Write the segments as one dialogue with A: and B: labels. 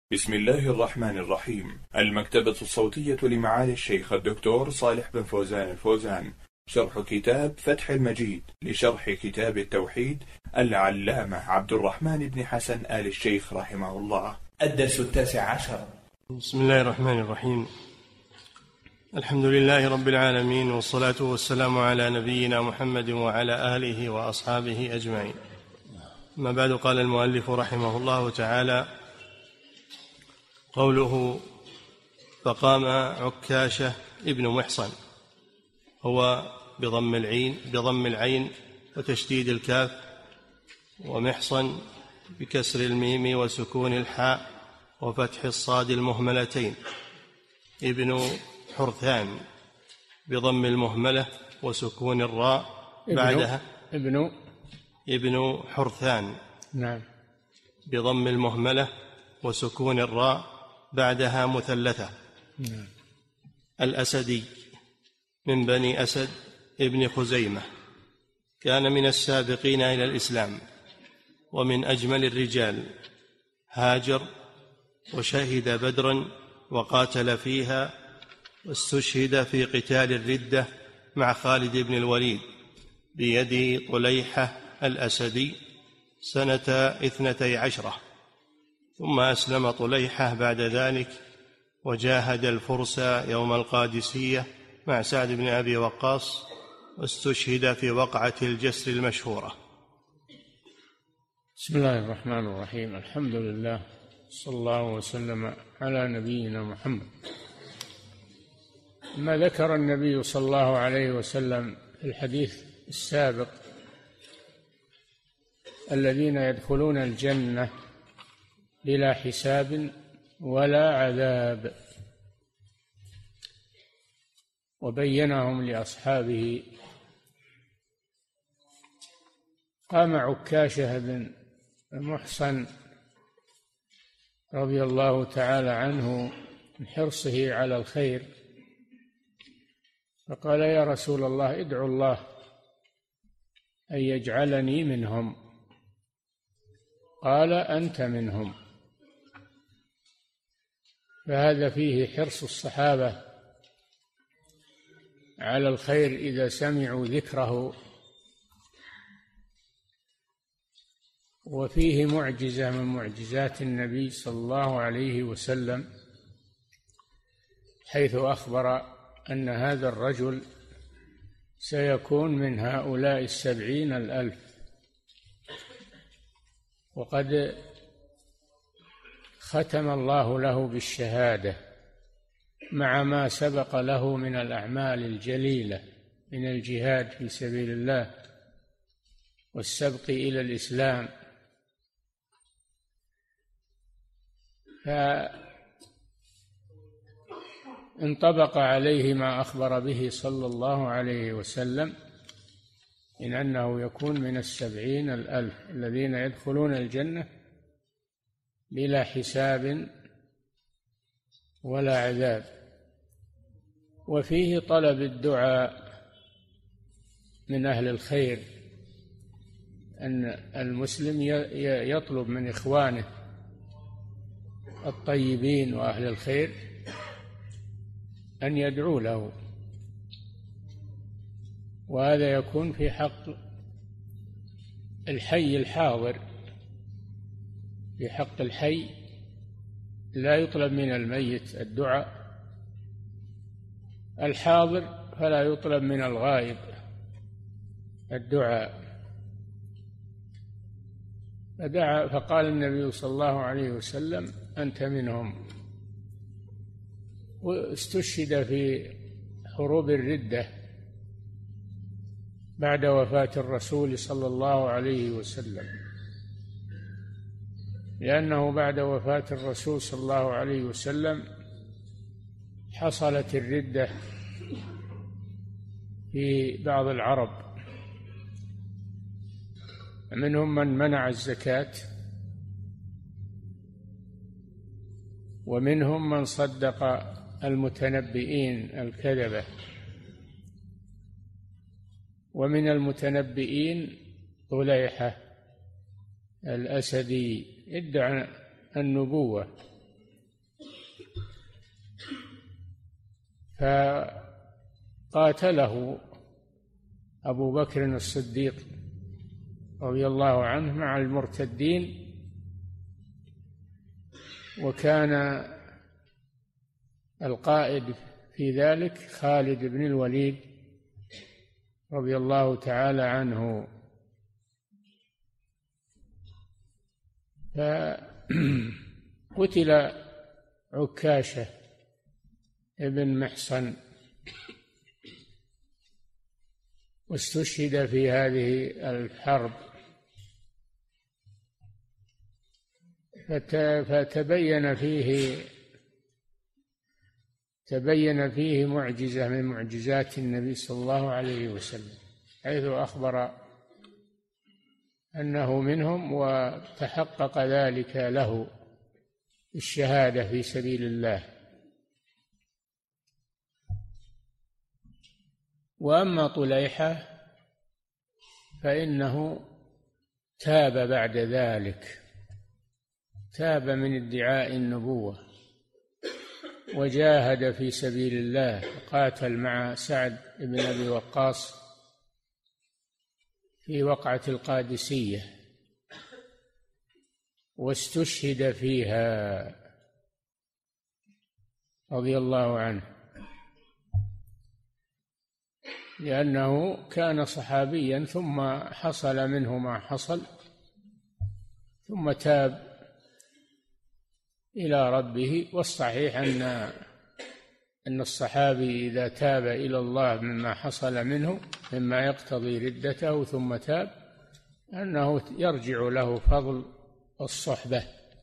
A: بسم الله الرحمن الرحيم. المكتبة الصوتية لمعالي الشيخ الدكتور صالح بن فوزان الفوزان، شرح كتاب فتح المجيد لشرح كتاب التوحيد العلامة عبد الرحمن بن حسن آل الشيخ رحمه الله. الدرس 19.
B: بسم الله الرحمن الرحيم. الحمد لله رب العالمين، والصلاة والسلام على نبينا محمد وعلى آله وأصحابه أجمعين. ما بعد، قال المؤلف رحمه الله تعالى: قوله فقام عكاشة ابن محصن، هو بضم العين وتشديد الكاف، ومحصن بكسر الميم وسكون الحاء وفتح الصاد المهملتين، ابن حرثان بضم المهملة وسكون الراء بعدها ابن حرثان،
C: نعم،
B: بضم المهملة وسكون الراء بعدها مثلثة.
C: نعم.
B: الأسدي من بني أسد ابن خزيمة، كان من السابقين إلى الإسلام ومن أجمل الرجال، هاجر وشهد بدرا وقاتل فيها، واستشهد في قتال الردة مع خالد بن الوليد بيد طليحة الأسدي سنة 12، ثم أسلم طليحة بعد ذلك وجاهد الفرس يوم القادسية مع سعد بن أبي وقاص، واستشهد في وقعة الجسر المشهورة.
C: بسم الله الرحمن الرحيم. الحمد لله، صلى الله وسلم على نبينا محمد. ما ذكر النبي صلى الله عليه وسلم في الحديث السابق الذين يدخلون الجنة بلا حساب ولا عذاب، وبينهم لأصحابه. قام عكاشة بن محصن رضي الله تعالى عنه من حرصه على الخير، فقال: يا رسول الله، ادعو الله أن يجعلني منهم. قال: أنت منهم. فهذا فيه حرص الصحابة على الخير إذا سمعوا ذكره، وفيه معجزة من معجزات النبي صلى الله عليه وسلم، حيث أخبر أن هذا الرجل سيكون من هؤلاء 70,000، وقد ختم الله له بالشهادة مع ما سبق له من الأعمال الجليلة من الجهاد في سبيل الله والسبق إلى الإسلام. فانطبق عليه ما أخبر به صلى الله عليه وسلم إن أنه يكون من 70,000 الذين يدخلون الجنة بلا حساب ولا عذاب. وفيه طلب الدعاء من أهل الخير، أن المسلم يطلب من إخوانه الطيبين وأهل الخير أن يدعوا له، وهذا يكون في حق الحي الحاضر. في حق الحي لا يطلب من الميت الدعاء، الحاضر فلا يطلب من الغائب الدعاء. فقال النبي صلى الله عليه وسلم: أنت منهم. واستشهد في حروب الردة بعد وفاة الرسول صلى الله عليه وسلم، لأنه بعد وفاة الرسول صلى الله عليه وسلم حصلت الردة في بعض العرب، منهم من منع الزكاة، ومنهم من صدق المتنبئين الكذبة، ومن المتنبئين طليحة الأسدي ادعى النبوة فقاتله أبو بكر الصديق رضي الله عنه مع المرتدين، وكان القائد في ذلك خالد بن الوليد رضي الله تعالى عنه. فقتل عكاشة ابن محصن واستشهد في هذه الحرب، تبين فيه معجزة من معجزات النبي صلى الله عليه وسلم، حيث أخبر أنه منهم وتحقق ذلك له الشهادة في سبيل الله. وأما طليحة فإنه تاب بعد ذلك، تاب من ادعاء النبوة وجاهد في سبيل الله، قاتل مع سعد بن أبي وقاص في وقعة القادسية واستشهد فيها رضي الله عنه، لأنه كان صحابيا ثم حصل منه ما حصل، ثم تاب إلى ربه. والصحيح أن الصحابي إذا تاب إلى الله مما حصل منه مما يقتضي ردته ثم تاب أنه يرجع له فضل الصحبة.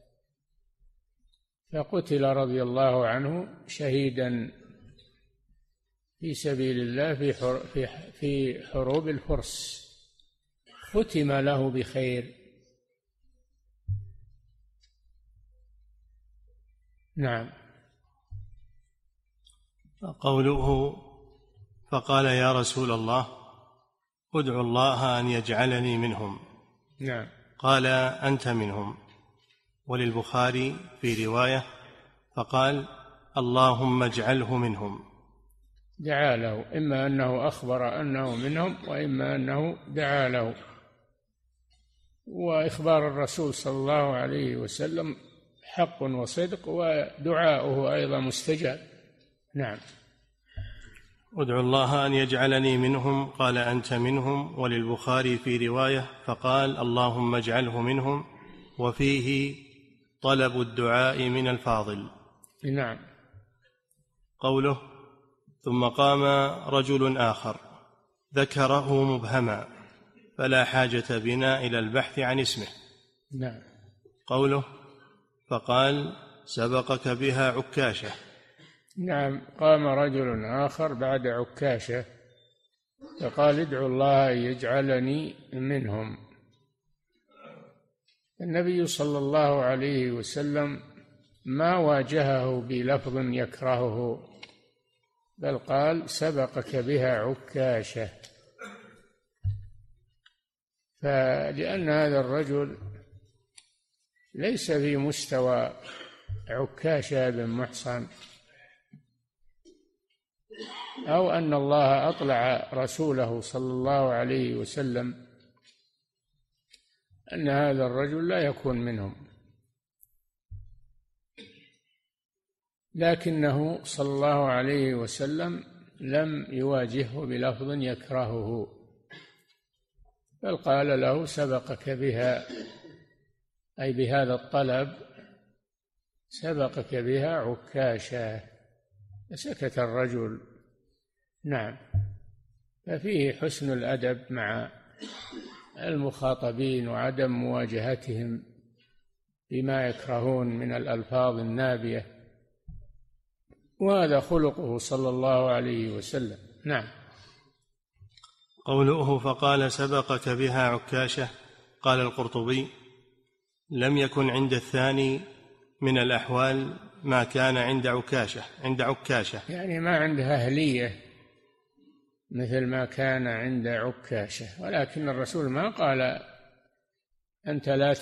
C: فقتل رضي الله عنه شهيدا في سبيل الله في حروب الفرس، ختم له بخير. نعم.
B: قوله فقال يا رسول الله ادعو الله أن يجعلني منهم.
C: نعم.
B: قال أنت منهم. وللبخاري في رواية فقال اللهم اجعله منهم.
C: دعا له، إما أنه أخبر أنه منهم وإما أنه دعا له. وإخبار الرسول صلى الله عليه وسلم حق وصدق، ودعاؤه أيضا مستجاب. نعم.
B: ادعو الله أن يجعلني منهم. قال أنت منهم. وللبخاري في رواية فقال اللهم اجعله منهم، وفيه طلب الدعاء من الفاضل.
C: نعم.
B: قوله ثم قام رجل آخر ذكره مبهما فلا حاجة بنا إلى البحث عن اسمه.
C: نعم.
B: قوله فقال سبقك بها عكاشة.
C: نعم. قام رجل آخر بعد عكاشة فقال ادعوا الله أن يجعلني منهم. النبي صلى الله عليه وسلم ما واجهه بلفظ يكرهه، بل قال سبقك بها عكاشة، فلأن هذا الرجل ليس في مستوى عكاشة بن محصن، أو أن الله أطلع رسوله صلى الله عليه وسلم أن هذا الرجل لا يكون منهم، لكنه صلى الله عليه وسلم لم يواجهه بلفظ يكرهه، بل قال له سبقك بها، أي بهذا الطلب سبقك بها عكاشة، فسكت الرجل. نعم. ففيه حسن الأدب مع المخاطبين وعدم مواجهتهم بما يكرهون من الألفاظ النابية، وهذا خلقه صلى الله عليه وسلم. نعم.
B: قوله فقال سبقك بها عكاشة، قال القرطبي لم يكن عند الثاني من الأحوال ما كان عند عكاشة،
C: يعني ما عندها أهلية مثل ما كان عند عكاشة، ولكن الرسول ما قال أنت لا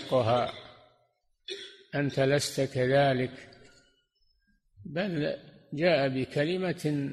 C: تستحقها، أنت لست كذلك، بل جاء بكلمة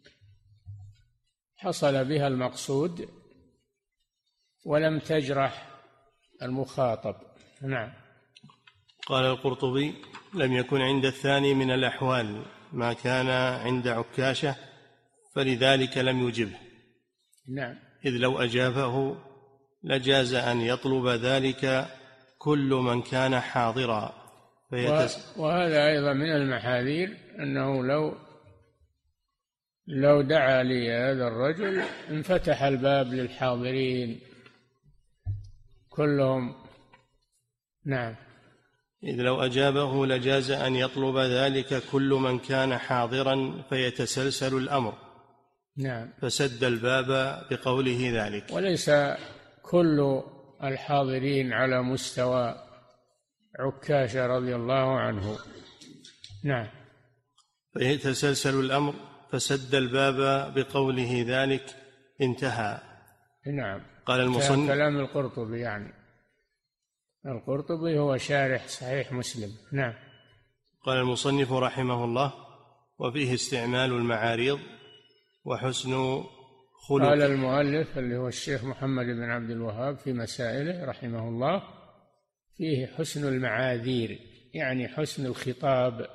C: حصل بها المقصود ولم تجرح المخاطب. نعم.
B: قال القرطبي: لم يكن عند الثاني من الأحوال ما كان عند عكاشة، فلذلك لم يجبه.
C: نعم.
B: إذ لو أجابه لجاز أن يطلب ذلك كل من كان حاضرا.
C: وهذا أيضا من المحاذير، أنه لو دعا لهذا الرجل انفتح الباب للحاضرين كلهم. نعم.
B: إذ لو أجابه لجاز أن يطلب ذلك كل من كان حاضرا فيتسلسل الأمر.
C: نعم.
B: فسد الباب بقوله ذلك.
C: وليس كل الحاضرين على مستوى عكاشة رضي الله عنه. نعم.
B: فيتسلسل الأمر فسد الباب بقوله ذلك. انتهى.
C: نعم.
B: قال المصنف:
C: كلام القرطبي، يعني القرطبي هو شارح صحيح مسلم. نعم.
B: قال المصنف رحمه الله: وفيه استعمال المعاريض وحسن خلق.
C: قال المؤلف اللي هو الشيخ محمد بن عبد الوهاب في مسائله رحمه الله: فيه حسن المعاذير، يعني حسن الخطاب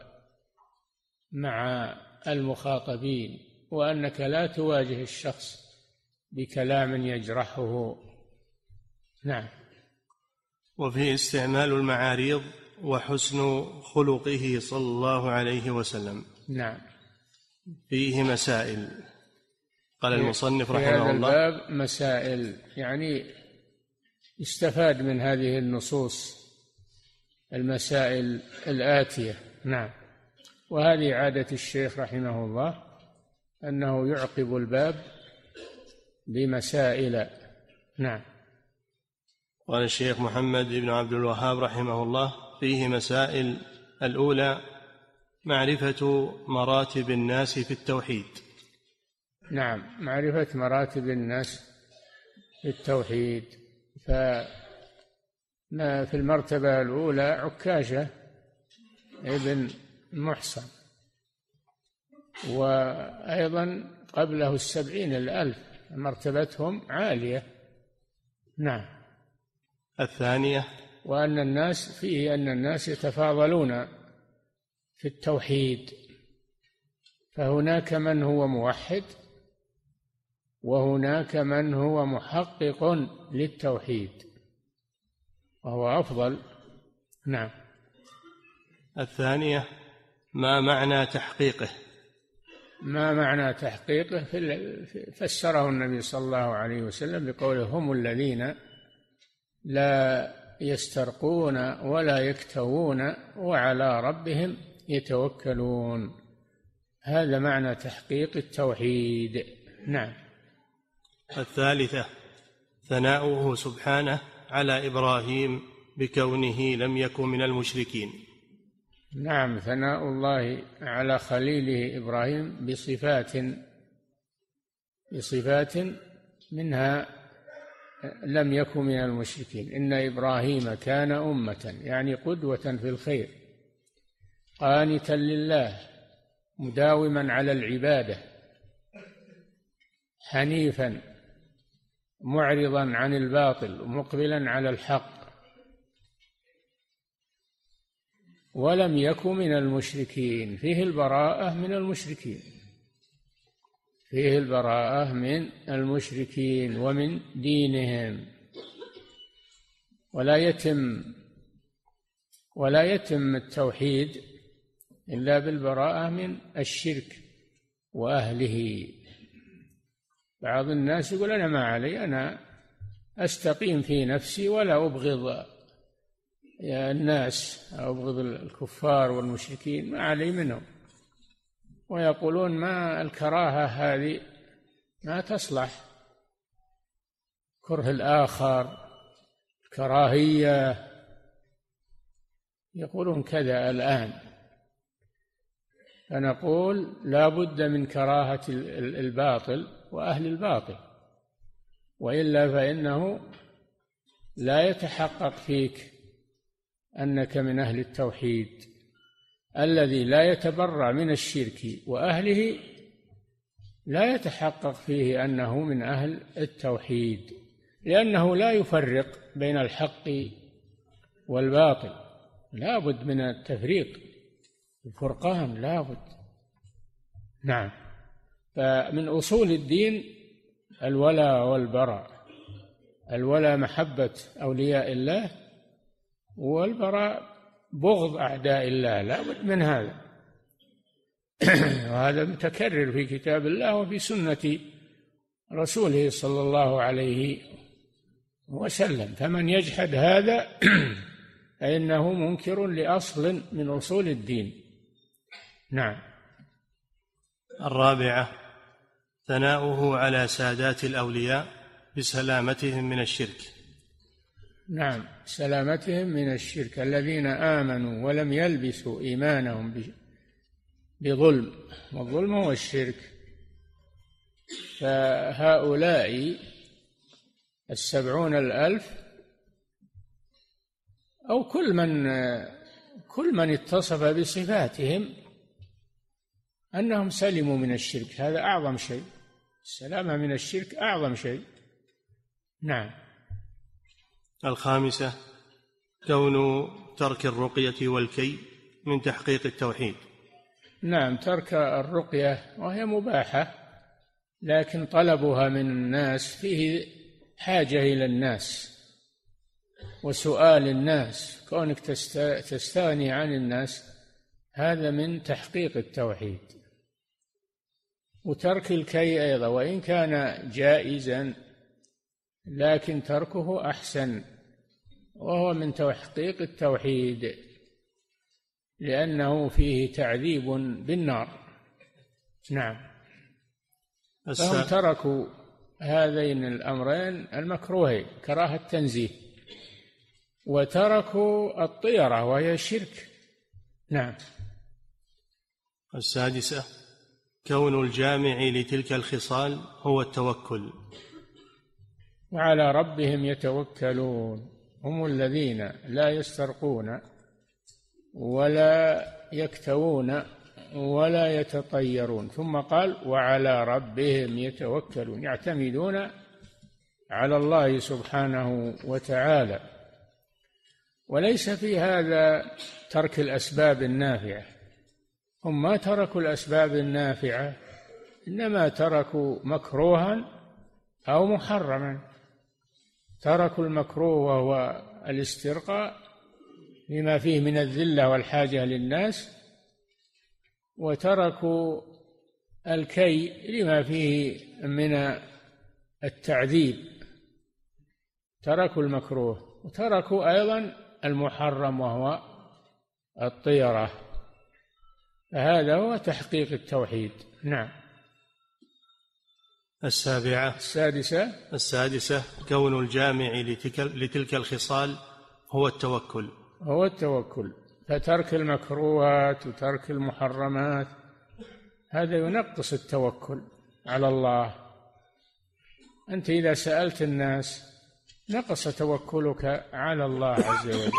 C: مع المخاطبين، وأنك لا تواجه الشخص بكلام يجرحه. نعم.
B: وفيه استعمال المعاريض وحسن خلقه صلى الله عليه وسلم.
C: نعم.
B: فيه مسائل. قال المصنف رحمه الله:
C: في هذا الباب مسائل، يعني استفاد من هذه النصوص المسائل الآتية. نعم. وهذه عادة الشيخ رحمه الله أنه يعقب الباب بمسائل. نعم.
B: قال الشيخ محمد بن عبد الوهاب رحمه الله: فيه مسائل. الأولى: معرفة مراتب الناس في التوحيد.
C: نعم. معرفة مراتب الناس في التوحيد. فما في المرتبة الأولى عكاشة ابن محصن، وأيضا قبله 70,000 مرتبتهم عالية. نعم.
B: الثانية:
C: وأن الناس فيه أن الناس يتفاضلون في التوحيد، فهناك من هو موحد وهناك من هو محقق للتوحيد وهو أفضل. نعم.
B: الثانية: ما معنى تحقيقه؟
C: ما معنى تحقيقه فسره النبي صلى الله عليه وسلم بقوله: هم الذين لا يسترقون ولا يكتوون وعلى ربهم يتوكلون. هذا معنى تحقيق التوحيد. نعم.
B: الثالثة: ثناؤه سبحانه على إبراهيم بكونه لم يكن من المشركين.
C: نعم. ثناء الله على خليله إبراهيم بصفات منها لم يكن من المشركين. إن إبراهيم كان أمة، يعني قدوة في الخير، قانتا لله، مداوما على العبادة، حنيفا معرضا عن الباطل مقبلا على الحق، ولم يكن من المشركين. فيه البراءة من المشركين، فيه البراءة من المشركين ومن دينهم. ولا يتم التوحيد إلا بالبراءة من الشرك وأهله. بعض الناس يقول: أنا ما علي، أنا أستقيم في نفسي ولا أبغض الناس أو أبغض الكفار والمشركين، ما علي منهم. ويقولون ما الكراهة هذه ما تصلح، كره الآخر، الكراهية، يقولون كذا الآن. فنقول لا بد من كراهة الباطل وأهل الباطل، وإلا فإنه لا يتحقق فيك أنك من أهل التوحيد. الذي لا يتبرأ من الشرك وأهله لا يتحقق فيه أنه من أهل التوحيد، لأنه لا يفرق بين الحق والباطل، لا بد من التفريق، الفرقان لا بد. نعم. فمن أصول الدين الولاء والبراء، الولاء محبة أولياء الله، والبراء بغض أعداء الله، لا بد من هذا. وهذا متكرر في كتاب الله وفي سنة رسوله صلى الله عليه وسلم. فمن يجحد هذا فإنه منكر لأصل من أصول الدين. نعم.
B: الرابعة ثناؤه على سادات الأولياء بسلامتهم من الشرك.
C: نعم، سلامتهم من الشرك، الذين آمنوا ولم يلبسوا إيمانهم بظلم، والظلم هو الشرك. فهؤلاء 70,000 أو كل من اتصف بصفاتهم أنهم سلموا من الشرك، هذا أعظم شيء، السلامة من الشرك أعظم شيء. نعم.
B: الخامسة كون ترك الرقية والكي من تحقيق التوحيد.
C: نعم، ترك الرقية وهي مباحة، لكن طلبها من الناس فيه حاجة إلى الناس وسؤال الناس، كونك تستغني عن الناس هذا من تحقيق التوحيد. وترك الكي أيضا وإن كان جائزا لكن تركه أحسن، وهو من تحقيق التوحيد، لأنه فيه تعذيب بالنار. نعم. فهم تركوا هذين الأمرين المكروهين، كراهة التنزيه، وتركوا الطيرة وهي الشرك. نعم.
B: السادسة كون الجامع لتلك الخصال هو التوكل.
C: وعلى ربهم يتوكلون، هم الذين لا يسترقون ولا يكتوون ولا يتطيرون، ثم قال وعلى ربهم يتوكلون، يعتمدون على الله سبحانه وتعالى. وليس في هذا ترك الأسباب النافعة، هم ما تركوا الأسباب النافعة، إنما تركوا مكروها أو محرما. تركوا المكروه وهو الاسترقاء لما فيه من الذلة والحاجة للناس، وتركوا الكي لما فيه من التعذيب، تركوا المكروه، وتركوا أيضا المحرم وهو الطيرة. فهذا هو تحقيق التوحيد. نعم.
B: السادسة كون الجامع لتلك الخصال هو التوكل.
C: فترك المكروهات وترك المحرمات هذا ينقص التوكل على الله. أنت إذا سألت الناس نقص توكلك على الله عز وجل.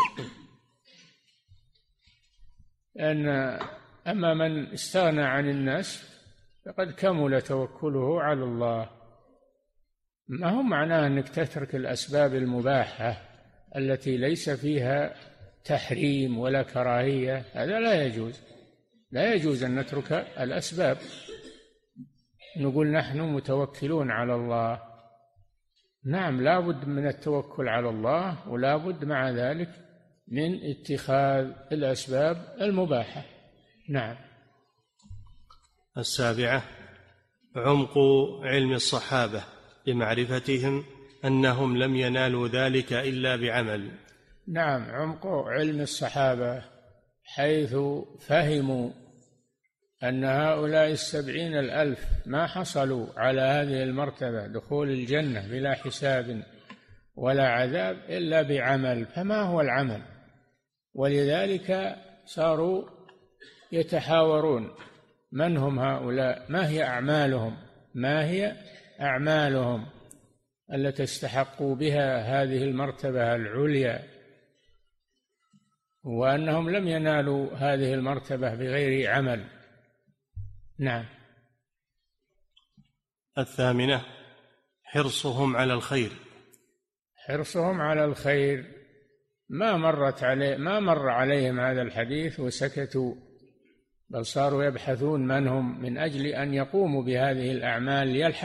C: أما من استغنى عن الناس فقد كمل توكله على الله. ما هو معناه أنك تترك الأسباب المباحة التي ليس فيها تحريم ولا كراهية، هذا لا يجوز أن نترك الأسباب، نقول نحن متوكلون على الله. نعم، لا بد من التوكل على الله، ولا بد مع ذلك من اتخاذ الأسباب المباحة. نعم.
B: السابعة عمق علم الصحابة بمعرفتهم أنهم لم ينالوا ذلك إلا بعمل.
C: نعم، عمق علم الصحابة حيث فهموا أن هؤلاء 70,000 ما حصلوا على هذه المرتبة دخول الجنة بلا حساب ولا عذاب إلا بعمل. فما هو العمل؟ ولذلك صاروا يتحاورون من هم هؤلاء، ما هي أعمالهم التي استحقوا بها هذه المرتبة العليا. وأنهم لم ينالوا هذه المرتبة بغير عمل. نعم.
B: الثامنة حرصهم على الخير.
C: حرصهم على الخير، ما مر عليهم هذا الحديث وسكتوا، بل صاروا يبحثون من هم من أجل أن يقوموا بهذه الأعمال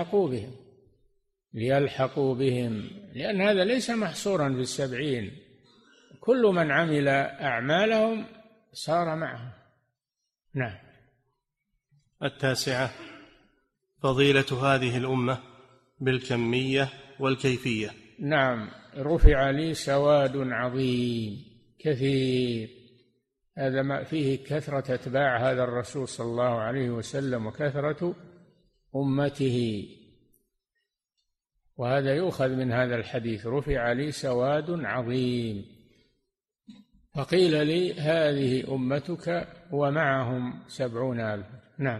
C: ليلحقوا بهم، لأن هذا ليس محصورا في 70، كل من عمل أعمالهم صار معهم. نعم.
B: التاسعة فضيلة هذه الأمة بالكمية والكيفية.
C: نعم، رفع لي سواد عظيم كثير، هذا ما فيه كثرة أتباع هذا الرسول صلى الله عليه وسلم وكثرة أمته، وهذا يؤخذ من هذا الحديث، رفع لي سواد عظيم. فقيل لي هذه أمتك ومعهم 70,000. نعم.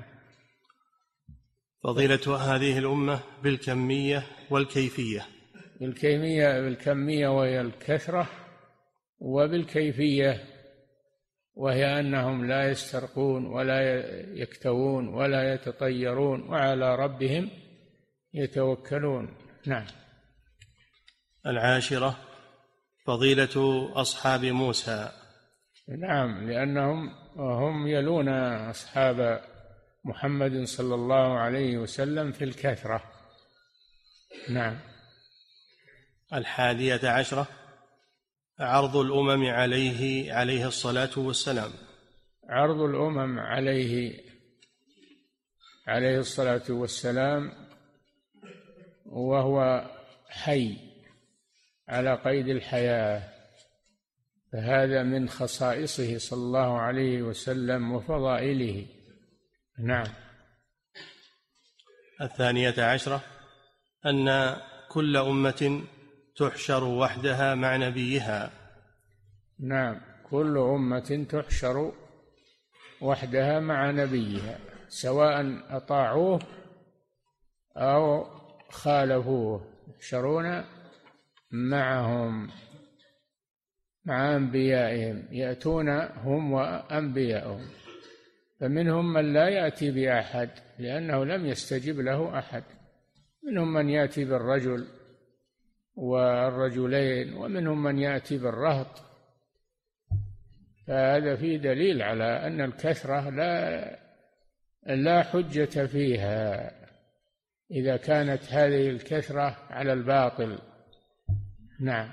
B: فضيلة هذه الأمة بالكمية والكيفية.
C: بالكمية وهي الكثرة، وبالكيفية وهي أنهم لا يسترقون ولا يكتوون ولا يتطيرون وعلى ربهم يتوكلون. نعم.
B: العاشرة فضيلة أصحاب موسى.
C: نعم، لأنهم هم يلون أصحاب محمد صلى الله عليه وسلم في الكثرة. نعم.
B: 11 عرض الأمم عليه الصلاة والسلام.
C: عرض الأمم عليه الصلاة والسلام وهو حي على قيد الحياة، فهذا من خصائصه صلى الله عليه وسلم وفضائله. نعم.
B: 12 أن كل أمة تحشر وحدها مع نبيها.
C: نعم، كل أمة تحشر وحدها مع نبيها، سواء أطاعوه أو خالفوه، يحشرون معهم مع أنبيائهم، يأتون هم وأنبيائهم، فمنهم من لا يأتي بأحد لأنه لم يستجب له أحد، منهم من يأتي بالرجل والرجلين، ومنهم من يأتي بالرهط. فهذا فيه دليل على أن الكثرة لا حجة فيها إذا كانت هذه الكثرة على الباطل. نعم.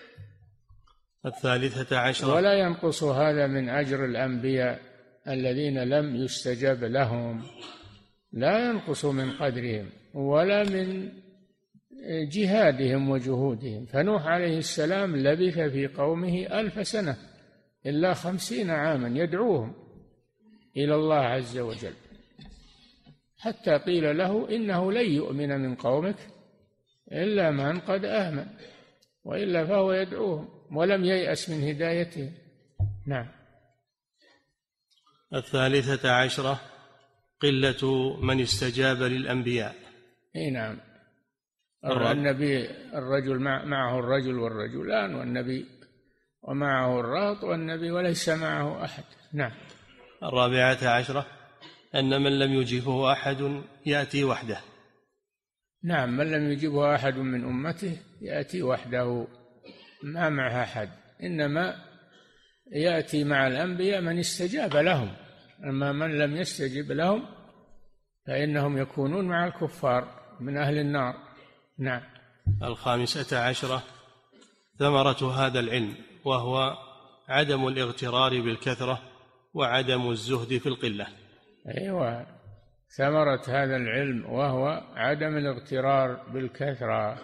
B: 13
C: ولا ينقص هذا من أجر الأنبياء الذين لم يستجب لهم، لا ينقص من قدرهم ولا من جهادهم وجهودهم. فنوح عليه السلام لبث في قومه 1000 سنة إلا 50 عاما يدعوهم إلى الله عز وجل، حتى قيل له إنه لن يؤمن من قومك إلا من قد آمن، وإلا فهو يدعوهم ولم ييأس من هدايتهم. نعم.
B: 13 قلة من استجاب للأنبياء.
C: نعم. النبي الرجل معه الرجل والرجلان، والنبي ومعه الرهط، والنبي وليس معه أحد. نعم.
B: 14 أن من لم يجبه أحد يأتي وحده.
C: نعم، من لم يجبه أحد من أمته يأتي وحده، ما معه أحد، إنما يأتي مع الأنبياء من استجاب لهم، أما من لم يستجب لهم فإنهم يكونون مع الكفار من أهل النار. نعم.
B: 15 ثمرة هذا العلم، وهو عدم الاغترار بالكثرة وعدم الزهد في القلة.
C: أيوة، ثمرة هذا العلم وهو عدم الاغترار بالكثرة.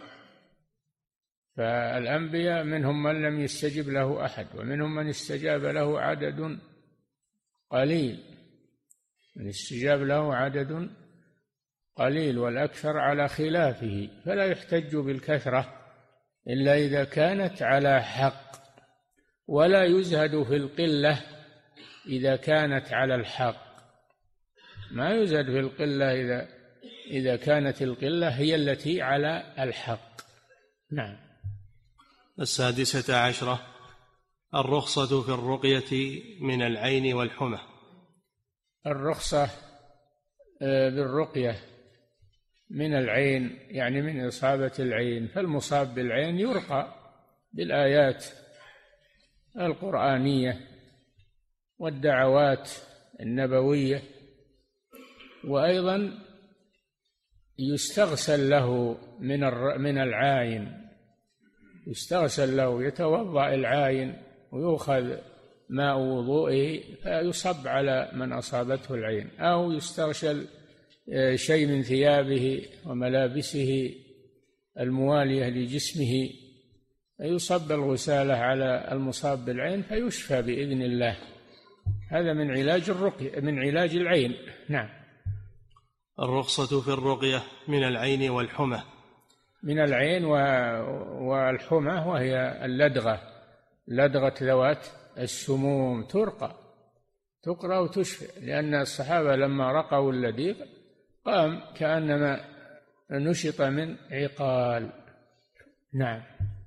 C: فالأنبياء منهم من لم يستجب له أحد، ومنهم من استجاب له عدد قليل، من استجاب له عدد قليل، والأكثر على خلافه. فلا يحتج بالكثرة إلا إذا كانت على حق، ولا يزهد في القلة إذا كانت على الحق. ما يزهد في القلة إذا كانت القلة هي التي على الحق. نعم.
B: 16 الرخصة في الرقية من العين والحمى.
C: الرخصة بالرقية من العين يعني من إصابة العين، فالمصاب بالعين يرقى بالآيات القرآنية والدعوات النبوية، وأيضا يستغسل له من العاين، يستغسل له، يتوضأ العاين ويؤخذ ماء وضوئه فيصب على من أصابته العين، أو يستغسل شيء من ثيابه وملابسه الموالية لجسمه فيصب الغسالة على المصاب بالعين فيشفى بإذن الله. هذا من علاج الرقية، من علاج العين. نعم.
B: الرخصة في الرقية من العين والحمى. من
C: العين والحمى وهي اللدغة، لدغة ذوات السموم تقرأ وتشفى، لأن الصحابة لما رقوا اللديغ قام كأنما نشط من عقال. نعم.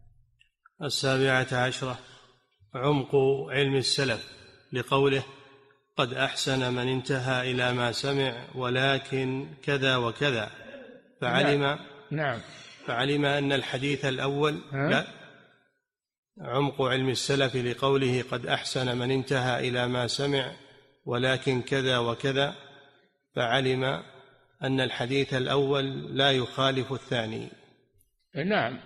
B: 17 عمق علم السلف لقوله قد أحسن من انتهى إلى ما سمع ولكن كذا وكذا، فعلم أن الحديث الأول لا. عمق علم السلف لقوله قد أحسن من انتهى إلى ما سمع ولكن كذا وكذا، فعلم أن الحديث الأول لا يخالف الثاني.
C: نعم.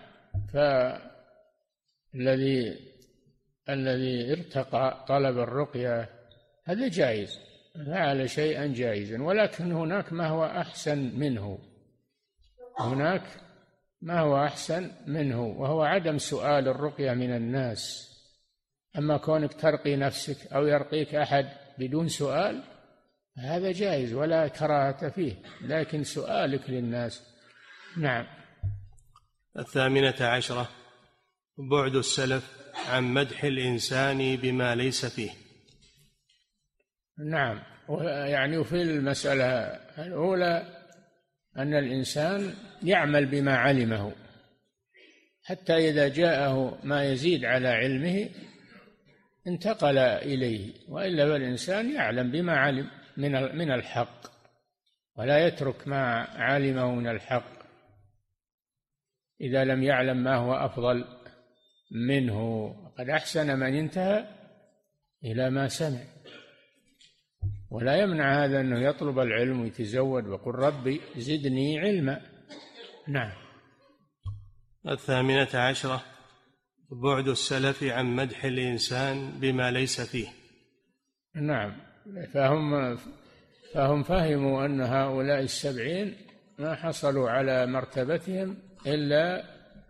C: الذي ارتقى طلب الرقية هذا جائز، فعل شيئا جائزا، ولكن هناك ما هو أحسن منه، هناك ما هو أحسن منه، وهو عدم سؤال الرقية من الناس. أما كونك ترقي نفسك أو يرقيك أحد بدون سؤال هذا جائز ولا كراهة فيه، لكن سؤالك للناس. نعم.
B: 18 بعد السلف عن مدح الإنسان بما ليس فيه.
C: نعم. يعني في المسألة الأولى أن الإنسان يعمل بما علمه، حتى إذا جاءه ما يزيد على علمه انتقل إليه، وإلا فالإنسان يعلم بما علم من الحق ولا يترك ما علمه من الحق إذا لم يعلم ما هو أفضل منه. قد أحسن من انتهى إلى ما سمع، ولا يمنع هذا أنه يطلب العلم ويتزود ويقول ربي زدني علما. نعم.
B: 18 بعد السلف عن مدح الإنسان بما ليس فيه.
C: نعم. فهم فهموا أن هؤلاء 70 ما حصلوا على مرتبتهم إلا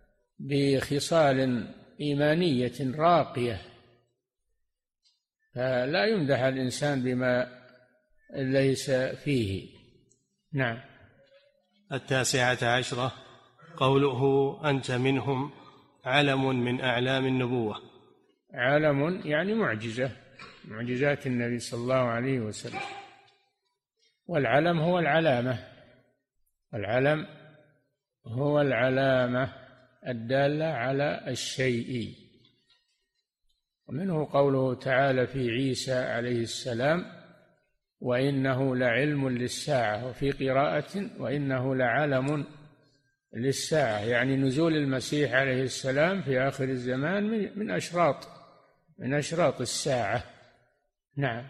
C: بخصال إيمانية راقية، فلا يمدح الإنسان بما ليس فيه. نعم.
B: 19 قوله أنت منهم علم من أعلام النبوة.
C: علم يعني معجزة، معجزات النبي صلى الله عليه وسلم. والعلم هو العلامة، العلم هو العلامة الدالة على الشيء. ومنه قوله تعالى في عيسى عليه السلام وإنه لعلم للساعة، وفي قراءة وإنه لعلم للساعة، يعني نزول المسيح عليه السلام في آخر الزمان من أشراط الساعة. نعم.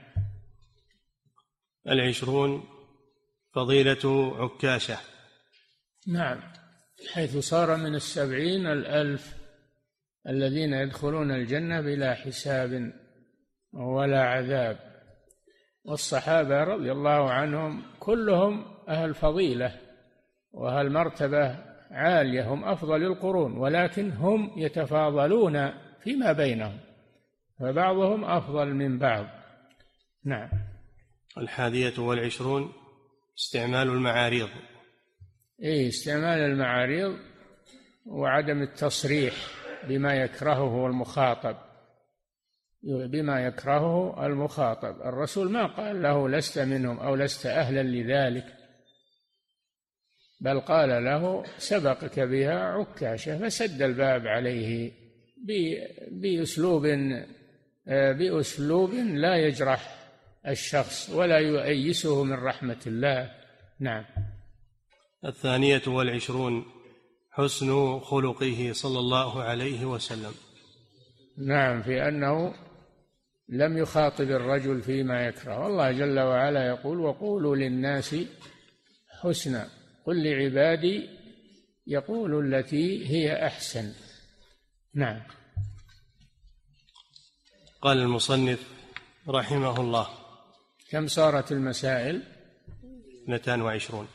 B: 20 فضيلة عكاشة.
C: نعم. حيث صار من 70,000 الذين يدخلون الجنة بلا حساب ولا عذاب، والصحابة رضي الله عنهم كلهم أهل فضيلة وأهل مرتبة عالية، هم أفضل القرون، ولكن هم يتفاضلون فيما بينهم، فبعضهم أفضل من بعض. نعم.
B: 21 استعمال المعاريض.
C: استعمال المعاريض وعدم التصريح بما يكرهه المخاطب، بما يكرهه المخاطب. الرسول ما قال له لست منهم أو لست أهلا لذلك، بل قال له سبقك بها عكاشة، فسد الباب عليه بأسلوب بأسلوب لا يجرح الشخص ولا يؤيسه من رحمة الله. نعم.
B: 22 حسن خلقه صلى الله عليه وسلم.
C: نعم، في أنه لم يخاطب الرجل فيما يكره، والله جل وعلا يقول: وقولوا للناس حسنا، قل لعبادي يقولوا التي هي أحسن. نعم.
B: قال المصنف رحمه الله:
C: كم صارت المسائل؟
B: 22.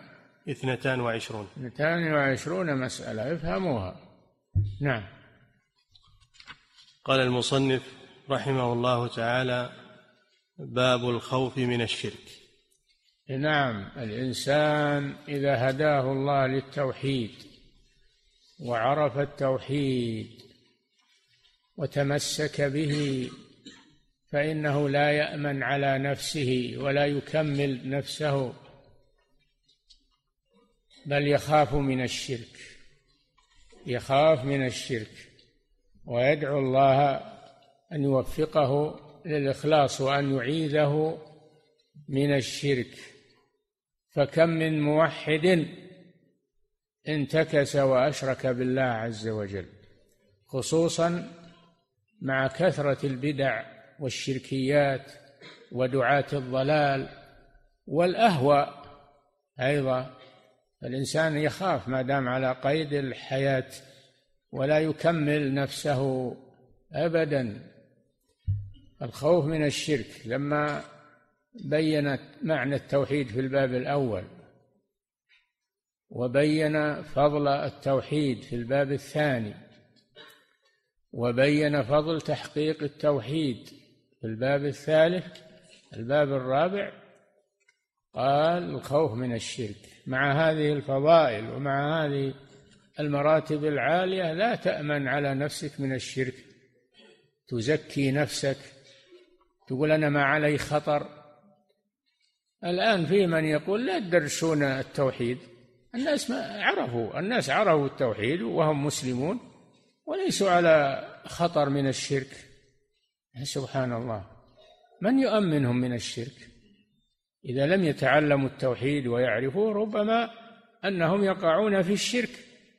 C: 22 مسألة، افهموها. نعم.
B: قال المصنف رحمه الله تعالى: باب الخوف من الشرك.
C: نعم، الإنسان إذا هداه الله للتوحيد وعرف التوحيد وتمسك به فإنه لا يأمن على نفسه ولا يكمل نفسه، بل يخاف من الشرك، يخاف من الشرك، ويدعو الله أن يوفقه للإخلاص وأن يعيذه من الشرك. فكم من موحد انتكس وأشرك بالله عز وجل، خصوصا مع كثرة البدع والشركيات ودعاة الضلال والأهواء أيضا. الإنسان يخاف ما دام على قيد الحياة ولا يكمل نفسه أبدا. الخوف من الشرك لما بين معنى التوحيد في الباب الأول، وبين فضل التوحيد في الباب الثاني، وبين فضل تحقيق التوحيد في الباب الثالث، الباب الرابع قال: الخوف من الشرك. مع هذه الفضائل ومع هذه المراتب العالية لا تأمن على نفسك من الشرك، تزكي نفسك، تقول أنا ما علي خطر. الآن في من يقول لا تدرسون التوحيد، الناس عرفوا التوحيد وهم مسلمون وليسوا على خطر من الشرك. سبحان الله، من يؤمنهم من الشرك؟ إذا لم يتعلموا التوحيد ويعرفوه ربما أنهم يقعون في الشرك.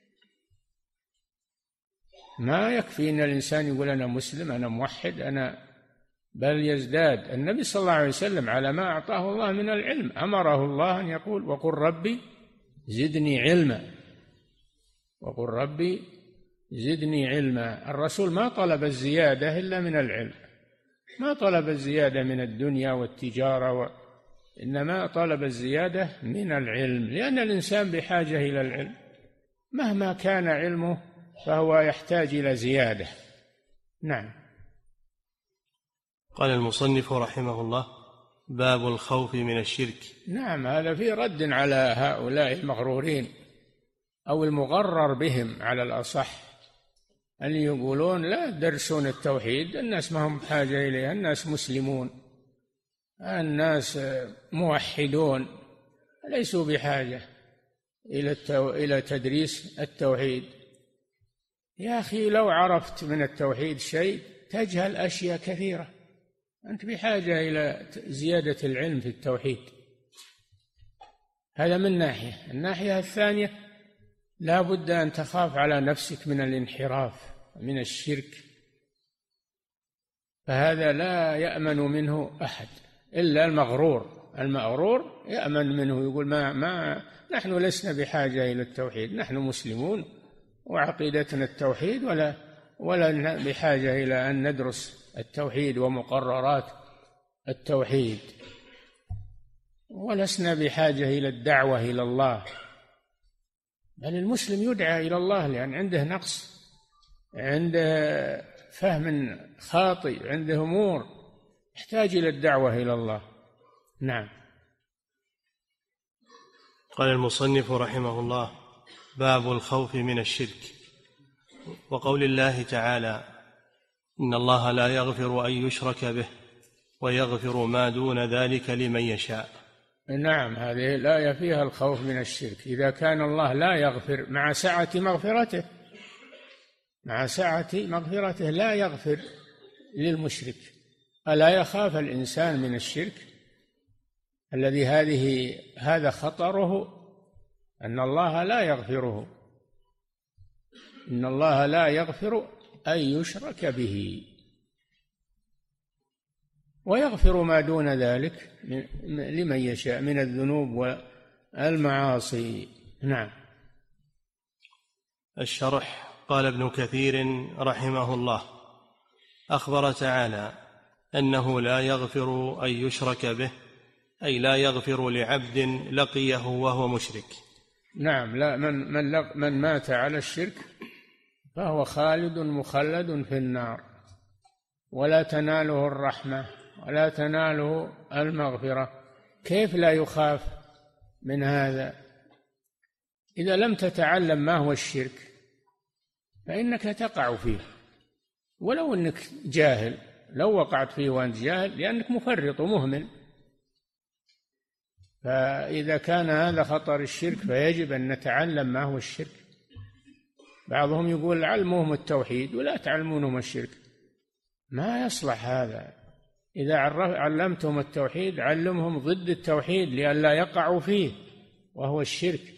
C: ما يكفي أن الإنسان يقول أنا مسلم، أنا موحد، بل يزداد. النبي صلى الله عليه وسلم على ما أعطاه الله من العلم أمره الله أن يقول: وقل ربي زدني علما، وقل ربي زدني علما. الرسول ما طلب الزيادة إلا من العلم، ما طلب الزيادة من الدنيا والتجارة إنما طلب الزيادة من العلم، لأن الإنسان بحاجة إلى العلم، مهما كان علمه فهو يحتاج إلى زيادة. نعم.
B: قال المصنف رحمه الله: باب الخوف من الشرك.
C: نعم، هذا فيه رد على هؤلاء المغرورين أو المغرر بهم على الأصح، أن يقولون لا درسون التوحيد، الناس ما هم بحاجة إليه، الناس مسلمون، الناس موحدون، ليسوا بحاجة إلى تدريس التوحيد. يا أخي لو عرفت من التوحيد شيء تجهل أشياء كثيرة، أنت بحاجة إلى زيادة العلم في التوحيد. هذا من ناحية. الناحية الثانية لا بد أن تخاف على نفسك من الانحراف من الشرك، فهذا لا يأمن منه أحد إلا المغرور. المغرور يأمن منه، يقول ما نحن لسنا بحاجة إلى التوحيد، نحن مسلمون وعقيدتنا التوحيد، ولا بحاجة إلى أن ندرس التوحيد ومقررات التوحيد، ولسنا بحاجة إلى الدعوة إلى الله. بل المسلم يدعى إلى الله لأن عنده نقص، عنده فهم خاطئ، عنده أمور يحتاج إلى الدعوة إلى الله. نعم.
B: قال المصنف رحمه الله: باب الخوف من الشرك. وقول الله تعالى: إن الله لا يغفر أن يشرك به ويغفر ما دون ذلك لمن يشاء.
C: نعم، هذه الآية فيها الخوف من الشرك. إذا كان الله لا يغفر مع سعة مغفرته، مع سعة مغفرته لا يغفر للمشرك. ألا يخاف الإنسان من الشرك الذي هذا خطره، أن الله لا يغفره، إن الله لا يغفر أن يشرك به ويغفر ما دون ذلك لمن يشاء من الذنوب والمعاصي. نعم.
B: الشرح. قال ابن كثير رحمه الله: أخبر تعالى أنه لا يغفر أن يشرك به، أي لا يغفر لعبد لقيه وهو مشرك.
C: نعم. لا، من مات على الشرك فهو خالد مخلد في النار، ولا تناله الرحمة ولا تناله المغفرة. كيف لا يخاف من هذا؟ إذا لم تتعلم ما هو الشرك فإنك تقع فيه، ولو أنك جاهل، لو وقعت فيه وأنت جاهل لأنك مفرط ومهمل. فإذا كان هذا خطر الشرك فيجب أن نتعلم ما هو الشرك. بعضهم يقول علموهم التوحيد ولا تعلمونهم الشرك، ما يصلح هذا. إذا علمتهم التوحيد علمهم ضد التوحيد لئلا يقعوا فيه وهو الشرك.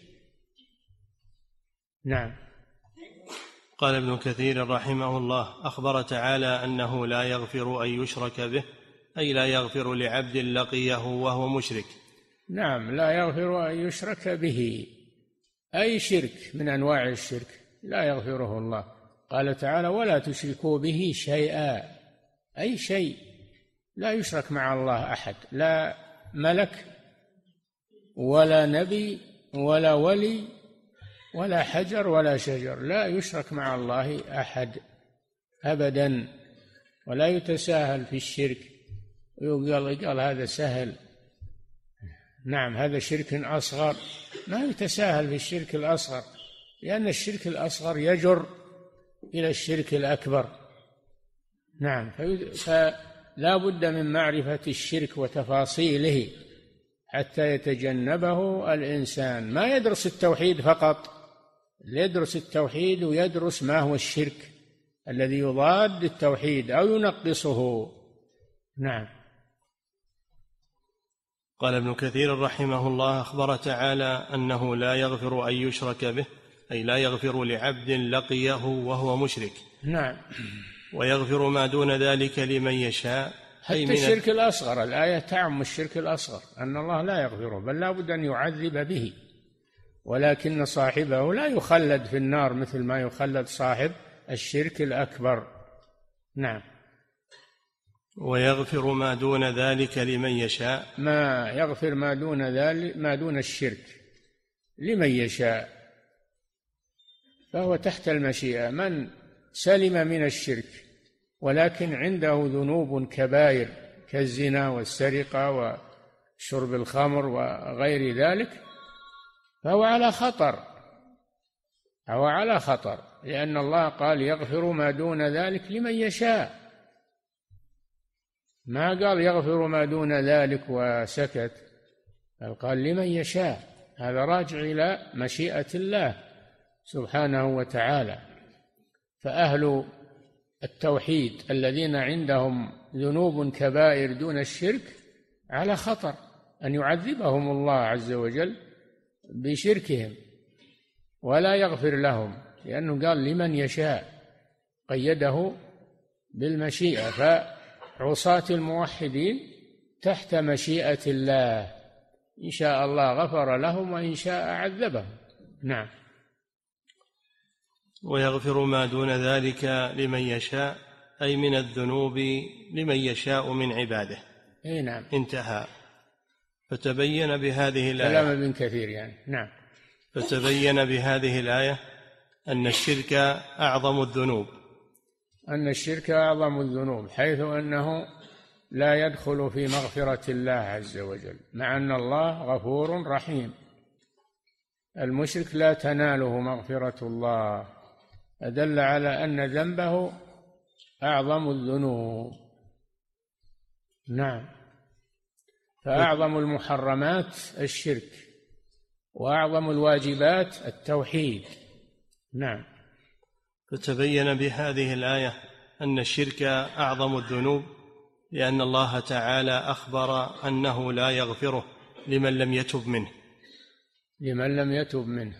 C: نعم.
B: قال ابن كثير رحمه الله: أخبر تعالى أنه لا يغفر أن يشرك به، أي لا يغفر لعبد لقيه وهو مشرك.
C: نعم، لا يغفر أن يشرك به، أي شرك من أنواع الشرك لا يغفره الله. قال تعالى: ولا تشركوا به شيئا، أي شيء لا يشرك مع الله أحد، لا ملك ولا نبي ولا ولي ولا حجر ولا شجر، لا يشرك مع الله أحد أبدا، ولا يتساهل في الشرك ويقال هذا سهل. نعم، هذا شرك أصغر، ما يتساهل في الشرك الأصغر، لأن الشرك الأصغر يجر إلى الشرك الأكبر. نعم. فلا بد من معرفة الشرك وتفاصيله حتى يتجنبه الإنسان. ما يدرس التوحيد فقط، يدرس التوحيد ويدرس ما هو الشرك الذي يضاد التوحيد أو ينقصه. نعم.
B: قال ابن كثير رحمه الله: أخبر تعالى أنه لا يغفر أن يشرك به، أي لا يغفر لعبد لقيه وهو مشرك.
C: نعم.
B: ويغفر ما دون ذلك لمن يشاء،
C: حتى الشرك الأصغر. الآية تعم الشرك الأصغر، أن الله لا يغفره، بل لا بد أن يعذب به، ولكن صاحبه لا يخلد في النار مثل ما يخلد صاحب الشرك الأكبر. نعم.
B: ويغفر ما دون ذلك لمن يشاء،
C: ما يغفر ما دون ذلك، ما دون الشرك، لمن يشاء، فهو تحت المشيئة. من سلم من الشرك ولكن عنده ذنوب كبائر كالزنا والسرقة وشرب الخمر وغير ذلك فهو على خطر، هو على خطر، لأن الله قال: يغفر ما دون ذلك لمن يشاء، ما قال يغفر ما دون ذلك وسكت، بل قال لمن يشاء. هذا راجع إلى مشيئة الله سبحانه وتعالى. فأهل التوحيد الذين عندهم ذنوب كبائر دون الشرك على خطر أن يعذبهم الله عز وجل بشركهم ولا يغفر لهم، لأنه قال لمن يشاء، قيده بالمشيئة. فعصاة الموحدين تحت مشيئة الله، إن شاء الله غفر لهم وإن شاء عذبهم. نعم.
B: ويغفر ما دون ذلك لمن يشاء، أي من الذنوب لمن يشاء من عباده.
C: أي نعم.
B: انتهى. فتبين بهذه الآية،
C: كلام ابن كثير يعني. نعم.
B: فتبين بهذه الآية أن الشرك أعظم الذنوب،
C: أن الشرك أعظم الذنوب، حيث أنه لا يدخل في مغفرة الله عز وجل، مع أن الله غفور رحيم. المشرك لا تناله مغفرة الله، أدل على أن ذنبه أعظم الذنوب. نعم. فأعظم المحرمات الشرك، وأعظم الواجبات التوحيد. نعم.
B: فتبين بهذه الآية أن الشرك أعظم الذنوب، لأن الله تعالى أخبر أنه لا يغفره لمن لم يتب منه.
C: لمن لم يتب منه،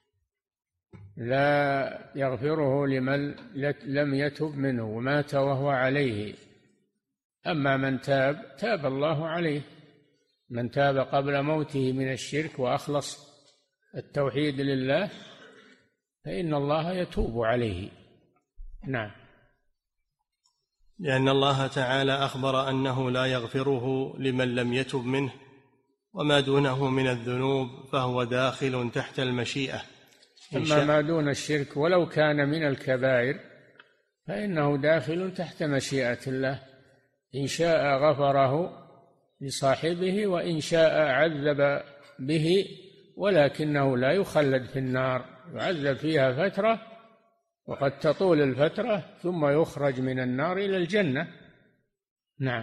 C: لا يغفره لمن لم يتب منه ومات وهو عليه. أما من تاب، تاب الله عليه. من تاب قبل موته من الشرك وأخلص التوحيد لله فإن الله يتوب عليه. نعم.
B: لأن الله تعالى أخبر أنه لا يغفره لمن لم يتب منه، وما دونه من الذنوب فهو داخل تحت المشيئة.
C: أما ما دون الشرك ولو كان من الكبائر فإنه داخل تحت مشيئة الله، إن شاء غفره لصاحبه وإن شاء عذب به، ولكنه لا يخلد في النار، يعذب فيها فترة وقد تطول الفترة ثم يخرج من النار إلى الجنة. نعم.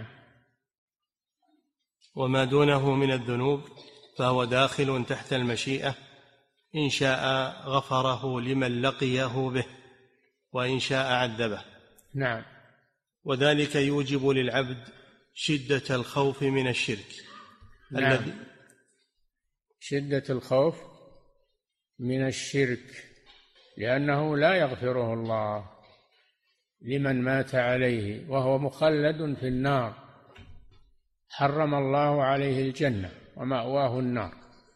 B: وما دونه من الذنوب فهو داخل تحت المشيئة، إن شاء غفره لمن لقيه به وإن شاء عذبه.
C: نعم.
B: وذلك يوجب للعبد شدة الخوف من الشرك.
C: نعم. شدة الخوف من الشرك، لأنه لا يغفره الله لمن مات عليه وهو مخلد في النار، حرم الله عليه الجنة ومأواه النار.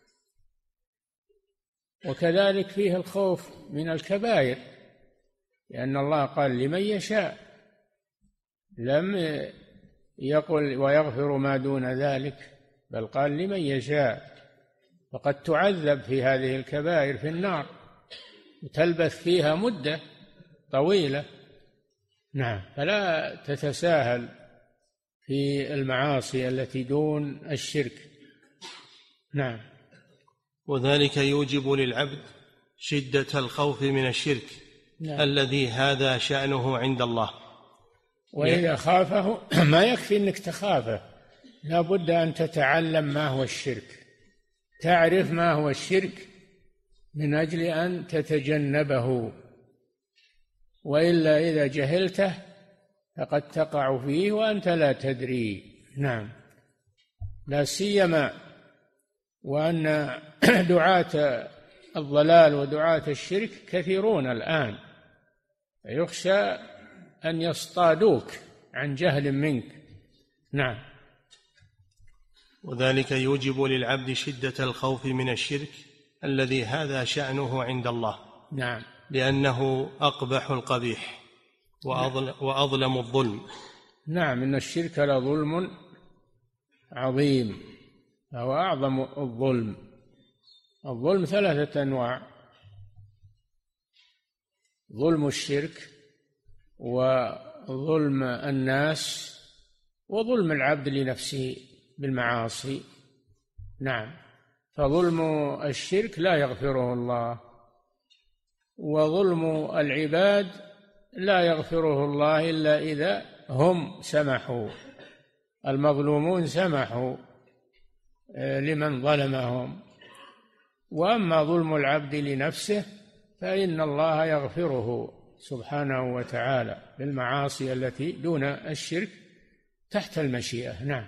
C: وكذلك فيه الخوف من الكبائر، لأن الله قال لمن يشاء، لم يقل ويغفر ما دون ذلك، بل قال لمن يشاء، فقد تعذب في هذه الكبائر في النار وتلبث فيها مدة طويلة. نعم. فلا تتساهل في المعاصي التي دون الشرك. نعم.
B: وذلك يوجب للعبد شدة الخوف من الشرك.
C: نعم.
B: الذي هذا شأنه عند الله.
C: وإذا خافه ما يكفي أنك تخافه، لا بد أن تتعلم ما هو الشرك، تعرف ما هو الشرك من أجل أن تتجنبه، وإلا إذا جهلته فقد تقع فيه وأنت لا تدري. نعم. لا سيما وأن دعاة الضلال ودعاة الشرك كثيرون الآن، فيخشى أن يصطادوك عن جهل منك. نعم.
B: وذلك يوجب للعبد شدة الخوف من الشرك الذي هذا شأنه عند الله.
C: نعم.
B: لأنه أقبح القبيح وأظلم الظلم.
C: نعم. إن الشرك لظلم عظيم، فهو أعظم الظلم. الظلم 3 أنواع: ظلم الشرك، وظلم الناس، وظلم العبد لنفسه بالمعاصي. نعم. فظلم الشرك لا يغفره الله، وظلم العباد لا يغفره الله إلا إذا هم سمحوا، المظلومون سمحوا لمن ظلمهم. وأما ظلم العبد لنفسه فإن الله يغفره سبحانه وتعالى بالمعاصي التي دون الشرك تحت المشيئة. نعم.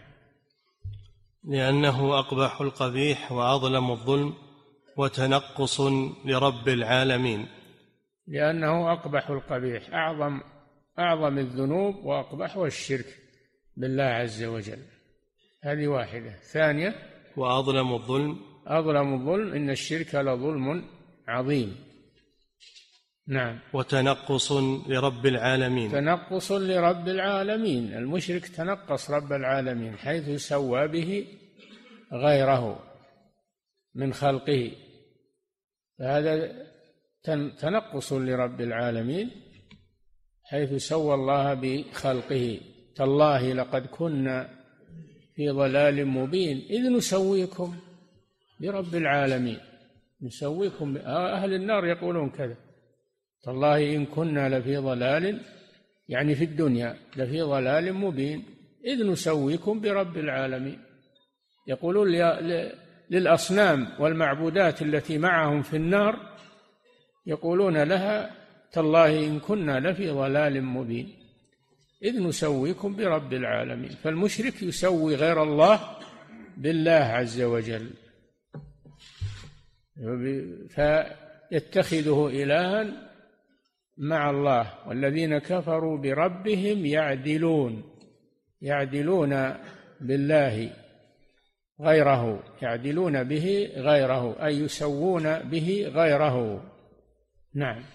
B: لأنه أقبح القبيح وأظلم الظلم وتنقص لرب العالمين.
C: لأنه أقبح القبيح، أعظم الذنوب وأقبح الشرك بالله عز وجل. هذه واحدة. ثانية:
B: وأظلم الظلم.
C: أظلم الظلم، إن الشرك لظلم عظيم. نعم.
B: وتنقص لرب العالمين.
C: تنقص لرب العالمين. المشرك تنقص رب العالمين حيث سوى به غيره من خلقه، فهذا تنقص لرب العالمين حيث سوى الله بخلقه. تالله لقد كنا في ضلال مبين إذ نسويكم برب العالمين. نسويكم. أهل النار يقولون كذا: تالله إن كنا لفي ضلال، يعني في الدنيا لفي ضلال مبين إذ نسويكم برب العالمين. يقولون للأصنام والمعبودات التي معهم في النار، يقولون لها: تالله إن كنا لفي ضلال مبين. إذ نسويكم برب العالمين. فالمشرك يسوي غير الله بالله عز وجل، فيتخذه إلها مع الله. والذين كفروا بربهم يعدلون بالله غيره، يعدلون به غيره، أي يسوون به غيره. نعم.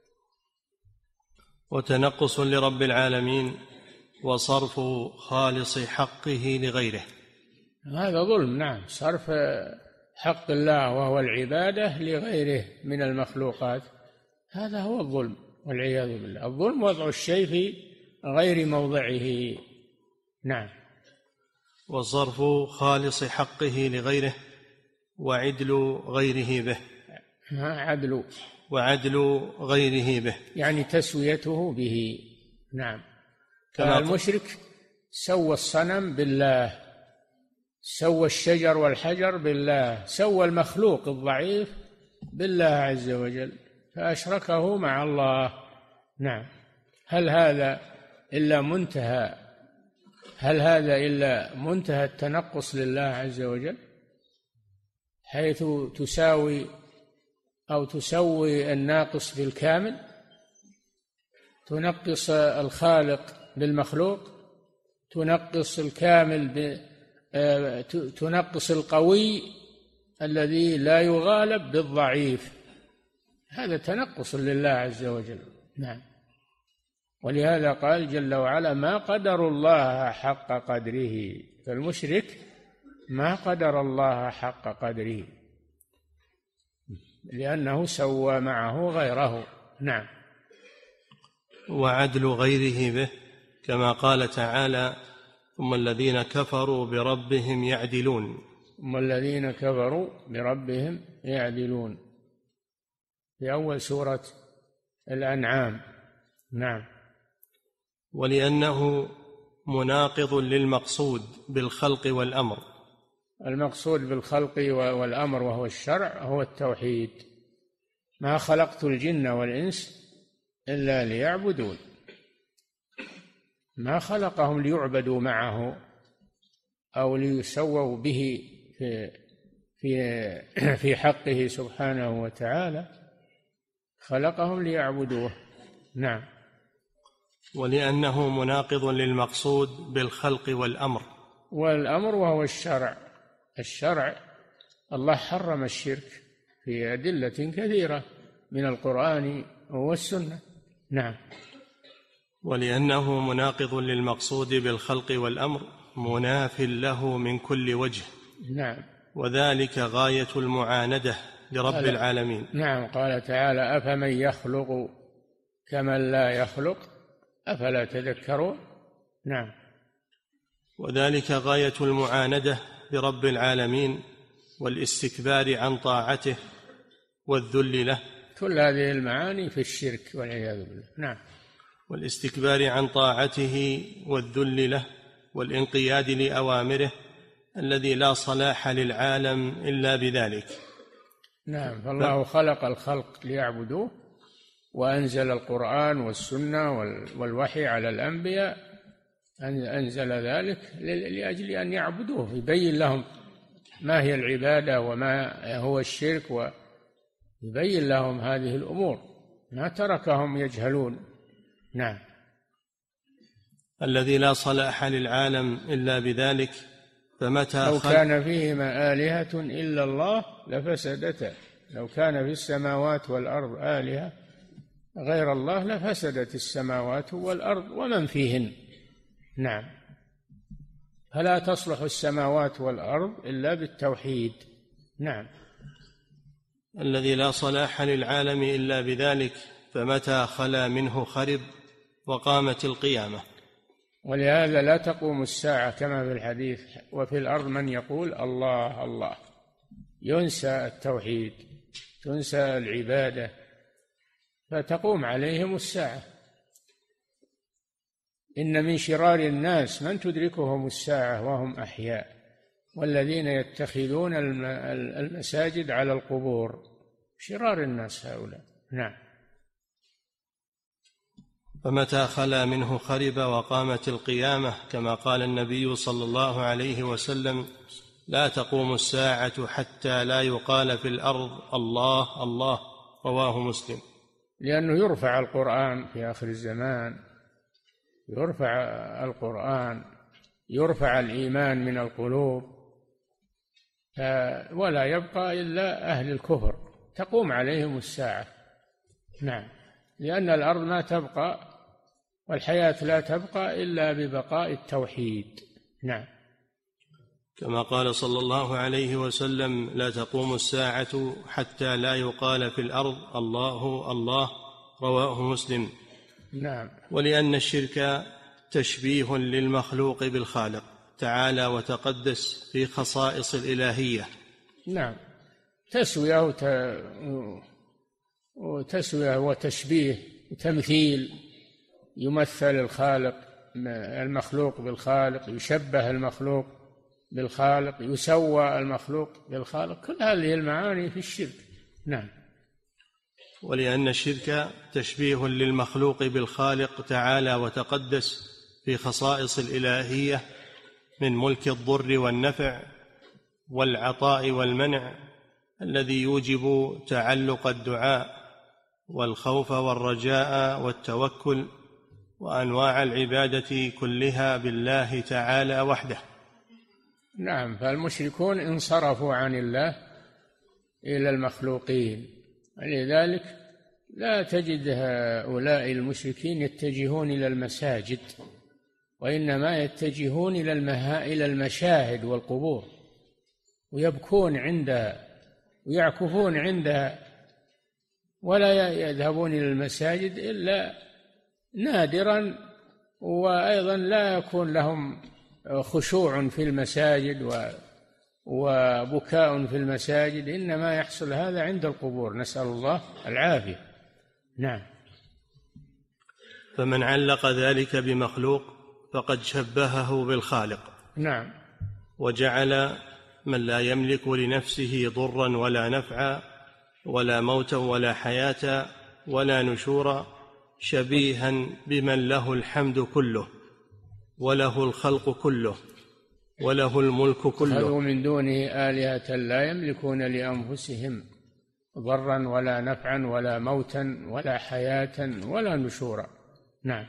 B: وتنقص لرب العالمين وصرف خالص حقه لغيره،
C: هذا ظلم. نعم، صرف حق الله وهو العبادة لغيره من المخلوقات، هذا هو الظلم والعياذ بالله. الظلم وضع الشيء في غير موضعه. نعم.
B: وصرف خالص حقه لغيره وعدل غيره به. وعدل غيره به
C: يعني تسويته به. نعم. فالمشرك سوى الصنم بالله، سوى الشجر والحجر بالله، سوى المخلوق الضعيف بالله عز وجل، فأشركه مع الله. نعم. هل هذا إلا منتهى التنقص لله عز وجل، حيث تسوي الناقص بالكامل، تنقص الخالق بالمخلوق، تنقص الكامل تنقص القوي الذي لا يغالب بالضعيف، هذا تنقص لله عز وجل. نعم. ولهذا قال جل وعلا: ما قدر الله حق قدره. فالمشرك ما قدر الله حق قدره لأنه سوى معه غيره. نعم.
B: وعدل غيره به، كما قال تعالى: ثم الذين كفروا بربهم يعدلون.
C: ثم الذين كفروا بربهم يعدلون في أول سورة الأنعام. نعم.
B: ولأنه مناقض للمقصود بالخلق والأمر.
C: المقصود بالخلق والأمر وهو الشرع هو التوحيد. ما خلقت الجن والإنس إلا ليعبدون، ما خلقهم ليعبدوا معه أو ليسووا به في حقه سبحانه وتعالى، خلقهم ليعبدوه. نعم.
B: ولأنه مناقض للمقصود بالخلق والأمر.
C: والأمر وهو الشرع الله حرم الشرك في أدلة كثيرة من القرآن والسنة. نعم.
B: ولأنه مناقض للمقصود بالخلق والأمر مناف له من كل وجه.
C: نعم.
B: وذلك غاية المعاندة لرب العالمين.
C: نعم. قال تعالى: أفمن يخلق كمن لا يخلق أفلا تذكرون. نعم.
B: وذلك غاية المعاندة لرب العالمين والاستكبار عن طاعته والذل له.
C: كل هذه المعاني في الشرك والعياذ بالله. نعم.
B: والاستكبار عن طاعته والذل له والانقياد لأوامره الذي لا صلاح للعالم إلا بذلك.
C: نعم. فالله خلق الخلق ليعبدوه، وأنزل القرآن والسنة والوحي على الأنبياء، أنزل ذلك لأجل أن يعبدوه، يبين لهم ما هي العبادة وما هو الشرك، ويبين لهم هذه الأمور، ما تركهم يجهلون. نعم.
B: الذي لا صلاح للعالم إلا بذلك، فمتى
C: لو كان فيهما آلهة إلا الله لفسدتا، لو كان في السماوات والأرض آلهة غير الله لفسدت السماوات والأرض ومن فيهن. نعم. فلا تصلح السماوات والأرض إلا بالتوحيد. نعم.
B: الذي لا صلاح للعالم إلا بذلك، فمتى خلا منه خرب وقامت القيامة.
C: ولهذا لا تقوم الساعة كما في الحديث: وفي الأرض من يقول الله الله. ينسى التوحيد، تنسى العبادة، فتقوم عليهم الساعة. إن من شرار الناس من تدركهم الساعة وهم أحياء، والذين يتخذون المساجد على القبور. شرار الناس هؤلاء. نعم.
B: فمتى خلا منه خرب وقامت القيامة، كما قال النبي صلى الله عليه وسلم: لا تقوم الساعة حتى لا يقال في الأرض الله الله. رواه مسلم.
C: لأنه يرفع القرآن في آخر الزمان، يرفع القرآن، يرفع الإيمان من القلوب، ولا يبقى إلا أهل الكفر تقوم عليهم الساعة. نعم، لأن الأرض ما تبقى والحياة لا تبقى إلا ببقاء التوحيد. نعم.
B: كما قال صلى الله عليه وسلم: لا تقوم الساعة حتى لا يقال في الأرض الله الله. رواه مسلم.
C: نعم.
B: ولأن الشرك تشبيه للمخلوق بالخالق تعالى وتقدس في خصائص الإلهية.
C: نعم، تسوية وتشبيه وتمثيل، يمثل الخالق المخلوق بالخالق، يشبه المخلوق بالخالق، يسوى المخلوق بالخالق، كل هذه المعاني في الشرك. نعم.
B: ولأن الشرك تشبيه للمخلوق بالخالق تعالى وتقدس في خصائص الإلهية من ملك الضر والنفع والعطاء والمنع، الذي يوجب تعلق الدعاء والخوف والرجاء والتوكل وأنواع العبادة كلها بالله تعالى وحده.
C: نعم، فالمشركون انصرفوا عن الله إلى المخلوقين، ولذلك لا تجد هؤلاء المشركين يتجهون إلى المساجد، وإنما يتجهون إلى المشاهد والقبور، ويبكون عندها ويعكفون عندها، ولا يذهبون إلى المساجد إلا نادرا، وأيضا لا يكون لهم خشوع في المساجد وبكاء في المساجد، إنما يحصل هذا عند القبور، نسأل الله العافية. نعم.
B: فمن علق ذلك بمخلوق فقد شبهه بالخالق.
C: نعم.
B: وجعل من لا يملك لنفسه ضرا ولا نفعا ولا موتا ولا حياة ولا نشورا شبيها بمن له الحمد كله وله الخلق كله وله الملك كله.
C: خذوا من دونه آلهة لا يملكون لأنفسهم ضرا ولا نفعا ولا موتا ولا حياة ولا نشورا. نعم.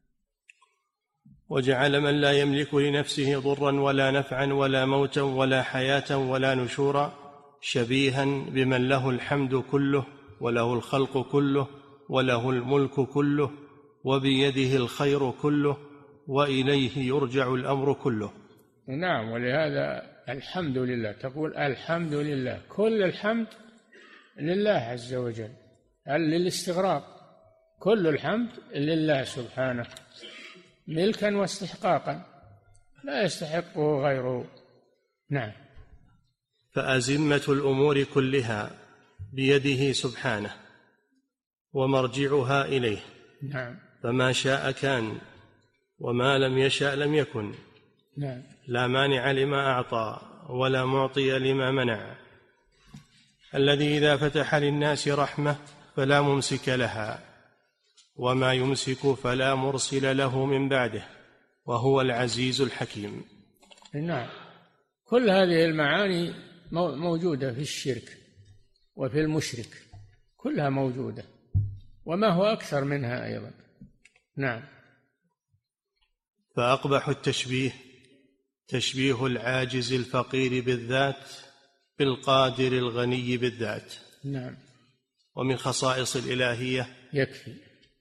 B: وجعل من لا يملك لنفسه ضرا ولا نفعا ولا موتا ولا حياة ولا نشورا شبيها بمن له الحمد كله وله الخلق كله وله الملك كله وبيده الخير كله وإليه يرجع الأمر كله.
C: نعم، ولهذا الحمد لله، تقول الحمد لله، كل الحمد لله عز وجل، للاستغراق، كل الحمد لله سبحانه ملكا واستحقاقا، لا يستحقه غيره. نعم.
B: فأزمة الأمور كلها بيده سبحانه ومرجعها إليه.
C: نعم.
B: فما شاء كان وما لم يشأ لم يكن.
C: نعم.
B: لا مانع لما أعطى ولا معطي لما منع. الذي إذا فتح للناس رحمة فلا ممسك لها وما يمسك فلا مرسل له من بعده وهو العزيز الحكيم.
C: نعم، كل هذه المعاني موجودة في الشرك وفي المشرك، كلها موجودة، وما هو أكثر منها أيضا. نعم.
B: فأقبح التشبيه تشبيه العاجز الفقير بالذات بالقادر الغني بالذات.
C: نعم.
B: ومن خصائص الإلهية
C: يكفي.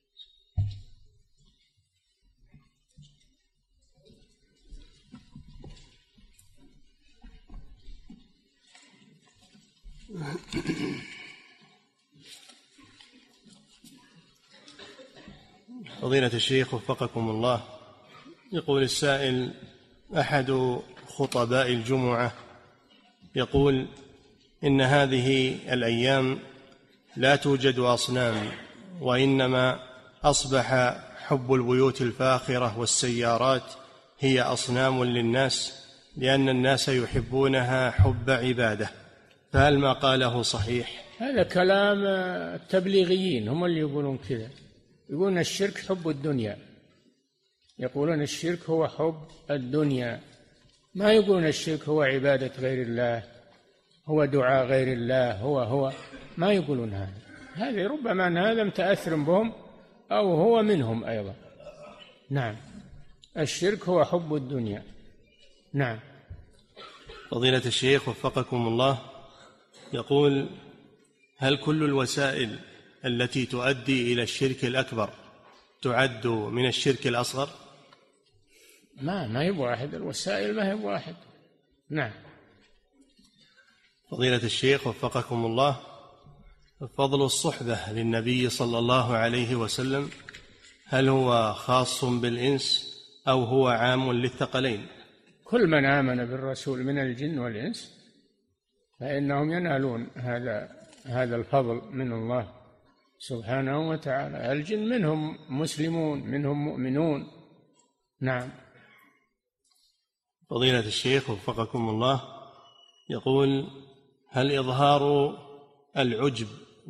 B: فضيلة الشيخ وفقكم الله، يقول السائل: أحد خطباء الجمعة يقول إن هذه الأيام لا توجد أصنام، وإنما أصبح حب البيوت الفاخرة والسيارات هي أصنام للناس، لأن الناس يحبونها حب عبادة، فهل ما قاله صحيح؟
C: هذا كلام التبليغيين، هم اللي يقولون كذا، يقولون الشرك حب الدنيا، يقولون الشرك هو حب الدنيا، ما يقولون الشرك هو عبادة غير الله، هو دعاء غير الله، هو ما يقولون هذا. هذه ربما أن هذا متأثر بهم أو هو منهم أيضا. نعم، الشرك هو حب الدنيا. نعم.
B: فضيلة الشيخ وفقكم الله، يقول: هل كل الوسائل التي تؤدي إلى الشرك الأكبر تعد من الشرك الأصغر؟
C: ما هي واحد، الوسائل ما هي واحد. نعم.
B: فضيلة الشيخ وفقكم الله، فضل الصحبة للنبي صلى الله عليه وسلم هل هو خاص بالإنس أو هو عام للثقلين؟
C: كل من آمن بالرسول من الجن والإنس فإنهم ينالون هذا الفضل من الله سبحانه وتعالى. الجن منهم مسلمون منهم مؤمنون. نعم.
B: فضيلة الشيخ وفقكم الله، يقول: هل إظهار العجب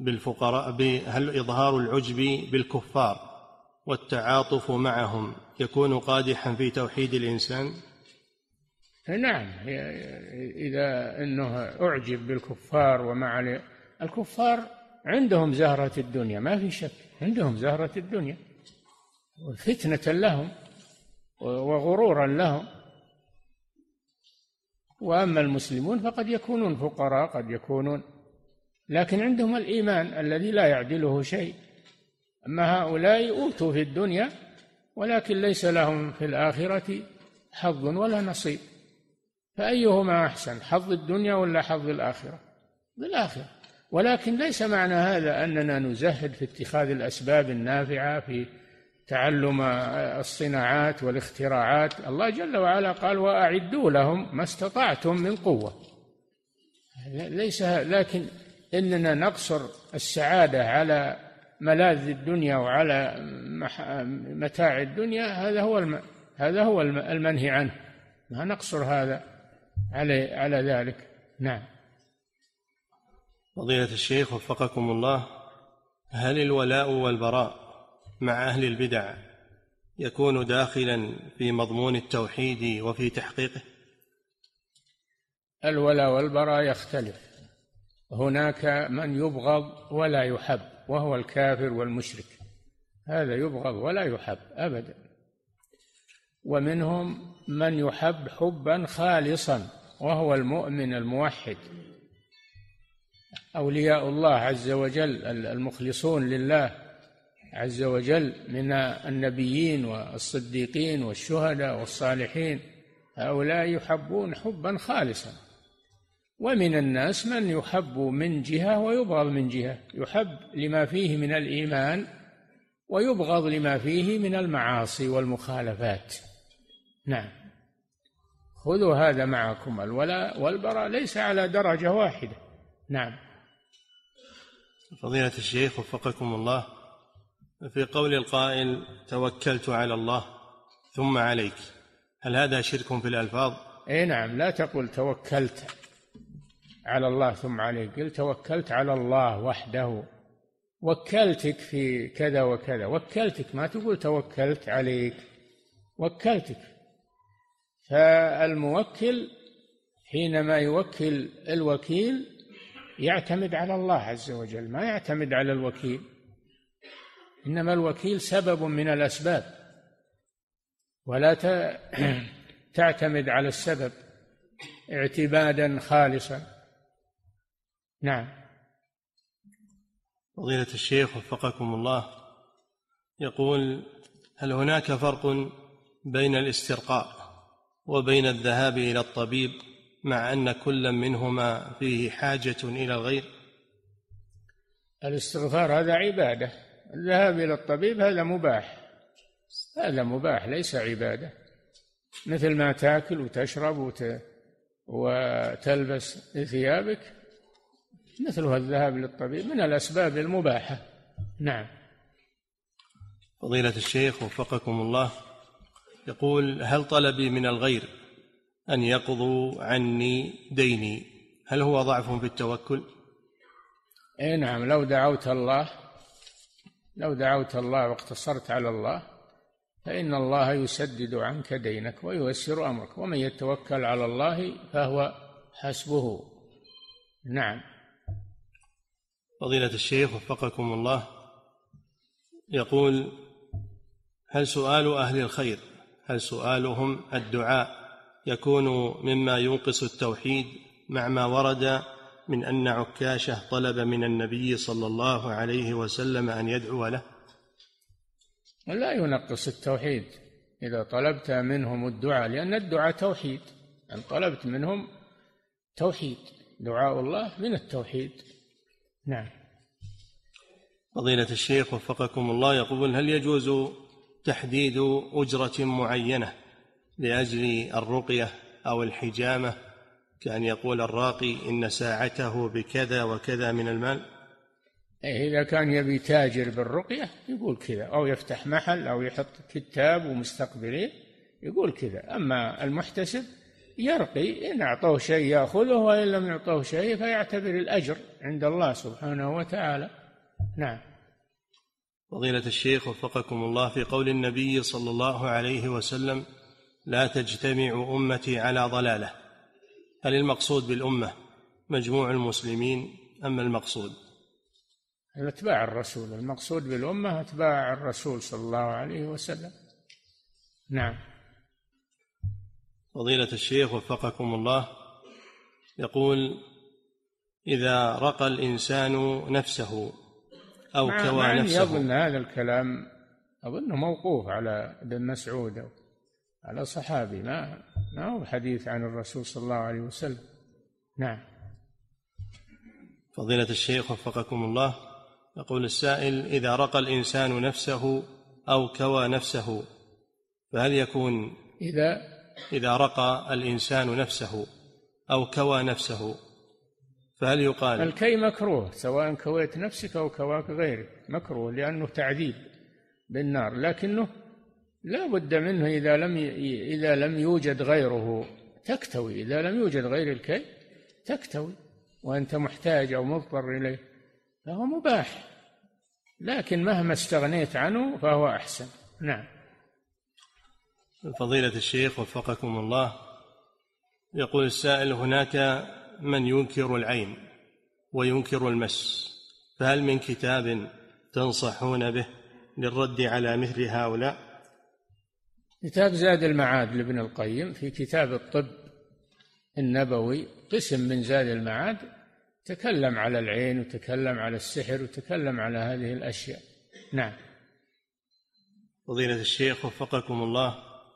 B: بالكفار والتعاطف معهم يكون قادحا في توحيد الإنسان؟
C: نعم، إذا أنه أعجب بالكفار ومع الكفار عندهم زهرة الدنيا، ما في شك، عندهم زهرة الدنيا فتنة لهم وغرورا لهم. وأما المسلمون فقد يكونون فقراء، قد يكونون، لكن عندهم الإيمان الذي لا يعدله شيء. أما هؤلاء أوتوا في الدنيا ولكن ليس لهم في الآخرة حظ ولا نصيب، فأيهما أحسن، حظ الدنيا ولا حظ الآخرة؟ بالآخرة. ولكن ليس معنى هذا أننا نزهد في اتخاذ الأسباب النافعة في تعلم الصناعات والاختراعات. الله جل وعلا قال: وأعدوا لهم ما استطعتم من قوة. ليس، لكن إننا نقصر السعادة على ملاذ الدنيا وعلى متاع الدنيا، هذا هو المنهي عنه، ما نقصر هذا على ذلك. نعم.
B: فضيلة الشيخ وفقكم الله، هل الولاء والبراء مع أهل البدع يكون داخلا في مضمون التوحيد وفي تحقيقه؟
C: الولاء والبراء يختلف. هناك من يبغض ولا يحب وهو الكافر والمشرك، هذا يبغض ولا يحب أبدا. ومنهم من يحب حبا خالصا وهو المؤمن الموحد. أولياء الله عز وجل المخلصون لله عز وجل من النبيين والصديقين والشهداء والصالحين، هؤلاء يحبون حبا خالصا. ومن الناس من يحب من جهة ويبغض من جهة، يحب لما فيه من الإيمان ويبغض لما فيه من المعاصي والمخالفات. نعم. خذوا هذا معكم، الولاء والبراء ليس على درجة واحدة. نعم.
B: فضيلة الشيخ وفقكم الله، في قول القائل: توكلت على الله ثم عليك، هل هذا شرك في الألفاظ؟
C: اي نعم، لا تقل توكلت على الله ثم عليك، قل توكلت على الله وحده، وكلتك في كذا وكذا، وكلتك، ما تقول توكلت عليك، وكلتك. فالموكل حينما يوكل الوكيل يعتمد على الله عز وجل، ما يعتمد على الوكيل، إنما الوكيل سبب من الأسباب، ولا تعتمد على السبب اعتمادا خالصا. نعم.
B: فضيلة الشيخ وفقكم الله، يقول: هل هناك فرق بين الاسترقاء وبين الذهاب إلى الطبيب مع أن كل منهما فيه حاجة إلى الغير؟
C: الاستغفار هذا عبادة، الذهاب إلى الطبيب هذا مباح، هذا مباح ليس عبادة، مثل ما تأكل وتشرب وتلبس ثيابك، مثل الذهاب للطبيب من الأسباب المباحة. نعم.
B: فضيلة الشيخ وفقكم الله، يقول: هل طلبي من الغير أن يقضوا عني ديني هل هو ضعف في التوكل؟
C: اي نعم، لو دعوت الله لو دعوت الله واقتصرت على الله فإن الله يسدد عنك دينك وييسر أمرك، ومن يتوكل على الله فهو حسبه. نعم.
B: فضيلة الشيخ وفقكم الله، يقول: هل سؤال أهل الخير، هل سؤالهم الدعاء يكون مما ينقص التوحيد، مع ما ورد من أن عكاشة طلب من النبي صلى الله عليه وسلم أن يدعو له؟
C: لا ينقص التوحيد إذا طلبت منهم الدعاء، لأن الدعاء توحيد، أن طلبت منهم توحيد، دعاء الله من التوحيد. نعم.
B: فضيلة الشيخ وفقكم الله، يقول: هل يجوز تحديد أجرة معينة لأجل الرقية أو الحجامة، كأن يقول الراقي إن ساعته بكذا وكذا من المال؟
C: إذا كان يبي تاجر بالرقية يقول كذا، أو يفتح محل أو يحط كتاب ومستقبلين يقول كذا. أما المحتسب يرقي، إن أعطوه شيء يأخذه، وإن لم يعطوه شيء فيعتبر الأجر عند الله سبحانه وتعالى. نعم.
B: فضيلة الشيخ وفقكم الله، في قول النبي صلى الله عليه وسلم: لا تجتمع أمتي على ضلالة، هل المقصود بالأمة مجموع المسلمين أم المقصود
C: أتباع الرسول؟ المقصود بالأمة أتباع الرسول صلى الله عليه وسلم. نعم.
B: فضيلة الشيخ وفقكم الله، يقول: إذا رقى الإنسان نفسه أو كوى نفسه.
C: يظن هذا الكلام أظنه موقوف على ابن مسعود أو على صحابي، ما هو حديث عن الرسول صلى الله عليه وسلم. نعم.
B: فضيلة الشيخ وفقكم الله، يقول السائل: إذا رقى الإنسان نفسه أو كوى نفسه، فهل يكون إذا رقى الإنسان نفسه أو كوى نفسه فهل يقال؟
C: الكي مكروه، سواء كويت نفسك أو كواك غيرك مكروه، لأنه تعذيب بالنار، لكنه لا بد منه إذا لم يوجد غيره تكتوي، إذا لم يوجد غير الكي تكتوي وأنت محتاج أو مضطر إليه فهو مباح، لكن مهما استغنيت عنه فهو أحسن. نعم.
B: فضيلة الشيخ وفقكم الله، يقول السائل: هناك من ينكر العين وينكر المس، فهل من كتاب تنصحون به للرد على مثل هؤلاء؟
C: كتاب زاد المعاد لابن القيم، في كتاب الطب النبوي قسم من زاد المعاد تكلم على العين وتكلم على السحر وتكلم على هذه الأشياء. نعم.
B: فضيلة الشيخ وفقكم الله،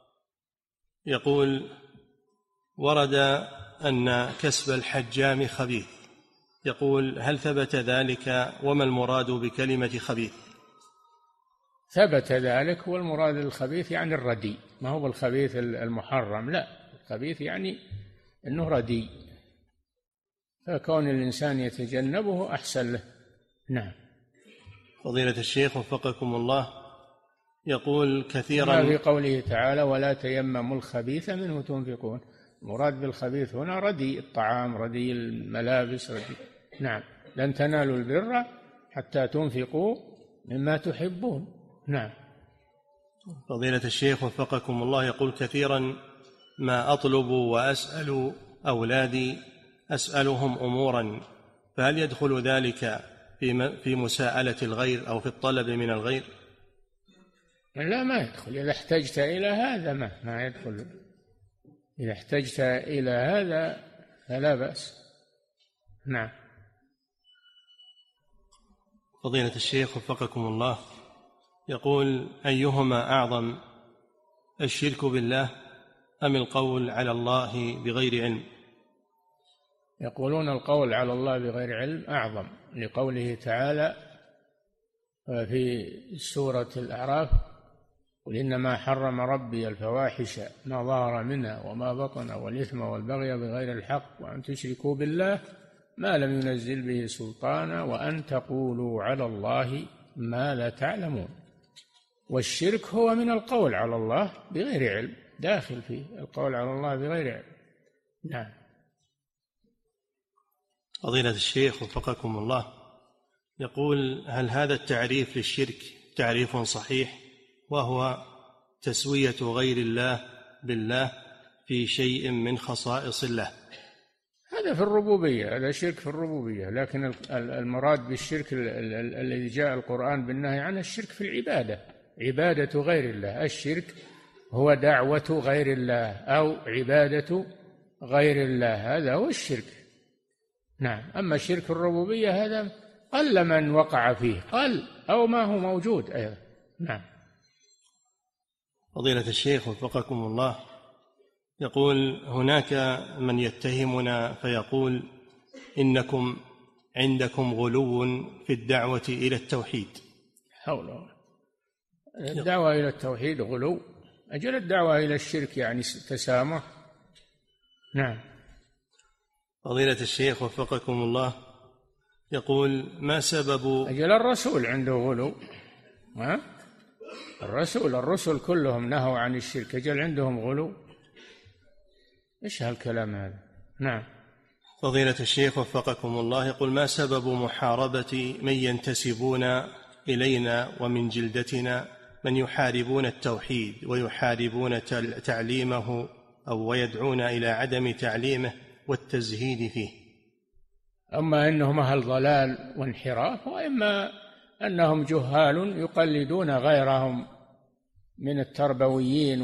B: يقول: ورد أن كسب الحجام خبيث، يقول: هل ثبت ذلك، وما المراد بكلمة خبيث؟
C: ثبت ذلك، والمراد الخبيث يعني الردي، ما هو الخبيث المحرم، لا، الخبيث يعني أنه ردي، فكون الإنسان يتجنبه أحسن له. نعم.
B: فضيلة الشيخ وفقكم الله، يقول: كثيرا
C: في قوله تعالى: ولا تيمموا الخبيث منه تنفقون، المراد بالخبيث هنا ردي الطعام، ردي الملابس، ردي. نعم. لن تنالوا البر حتى تنفقوا مما تحبون. نعم.
B: فضيلة الشيخ وفقكم الله، يقول: كثيرا ما أطلب وأسأل أولادي، أسألهم أمورا، فهل يدخل ذلك في مساءلة الغير أو في الطلب من الغير؟
C: لا، ما يدخل. إذا احتجت إلى هذا ما يدخل، إذا احتجت إلى هذا فلا بأس. نعم.
B: فضيلة الشيخ وفقكم الله، يقول: أيهما أعظم، الشرك بالله أم القول على الله بغير علم؟
C: يقولون القول على الله بغير علم أعظم، لقوله تعالى في سورة الأعراف: قل إنما حرم ربي الفواحش ما ظهر منها وما بطن والإثم والبغي بغير الحق وأن تشركوا بالله ما لم ينزل به سلطانا وأن تقولوا على الله ما لا تعلمون. والشرك هو من القول على الله بغير علم، داخل فيه القول على الله بغير علم. نعم.
B: فضيلة الشيخ وفقكم الله، يقول: هل هذا التعريف للشرك تعريف صحيح، وهو تسوية غير الله بالله في شيء من خصائص الله؟
C: هذا في الربوبية، هذا شرك في الربوبية، لكن المراد بالشرك الذي جاء القرآن بالنهي عنه الشرك في العبادة، عبادة غير الله. الشرك هو دعوة غير الله أو عبادة غير الله، هذا هو الشرك. نعم. أما شرك الربوبية هذا قل من وقع فيه، قل أو ما هو موجود أيضا. نعم.
B: فضيلة الشيخ وفقكم الله، يقول: هناك من يتهمنا فيقول إنكم عندكم غلو في الدعوة إلى التوحيد.
C: حول الدعوة إلى التوحيد غلو؟ أجل الدعوة إلى الشرك يعني تسامح. نعم.
B: فضيلة الشيخ وفقكم الله، يقول: ما سبب
C: أجل الرسول عنده غلو؟ الرسل كلهم نهوا عن الشرك، أجل عندهم غلو؟ إيش هالكلام هذا؟ نعم.
B: فضيلة الشيخ وفقكم الله، يقول: ما سبب محاربة من ينتسبون إلينا ومن جلدتنا من يحاربون التوحيد ويحاربون تعليمه أو ويدعون إلى عدم تعليمه والتزهيد فيه؟
C: أما أنهم أهل ضلال وانحراف، وإما أنهم جهال يقلدون غيرهم من التربويين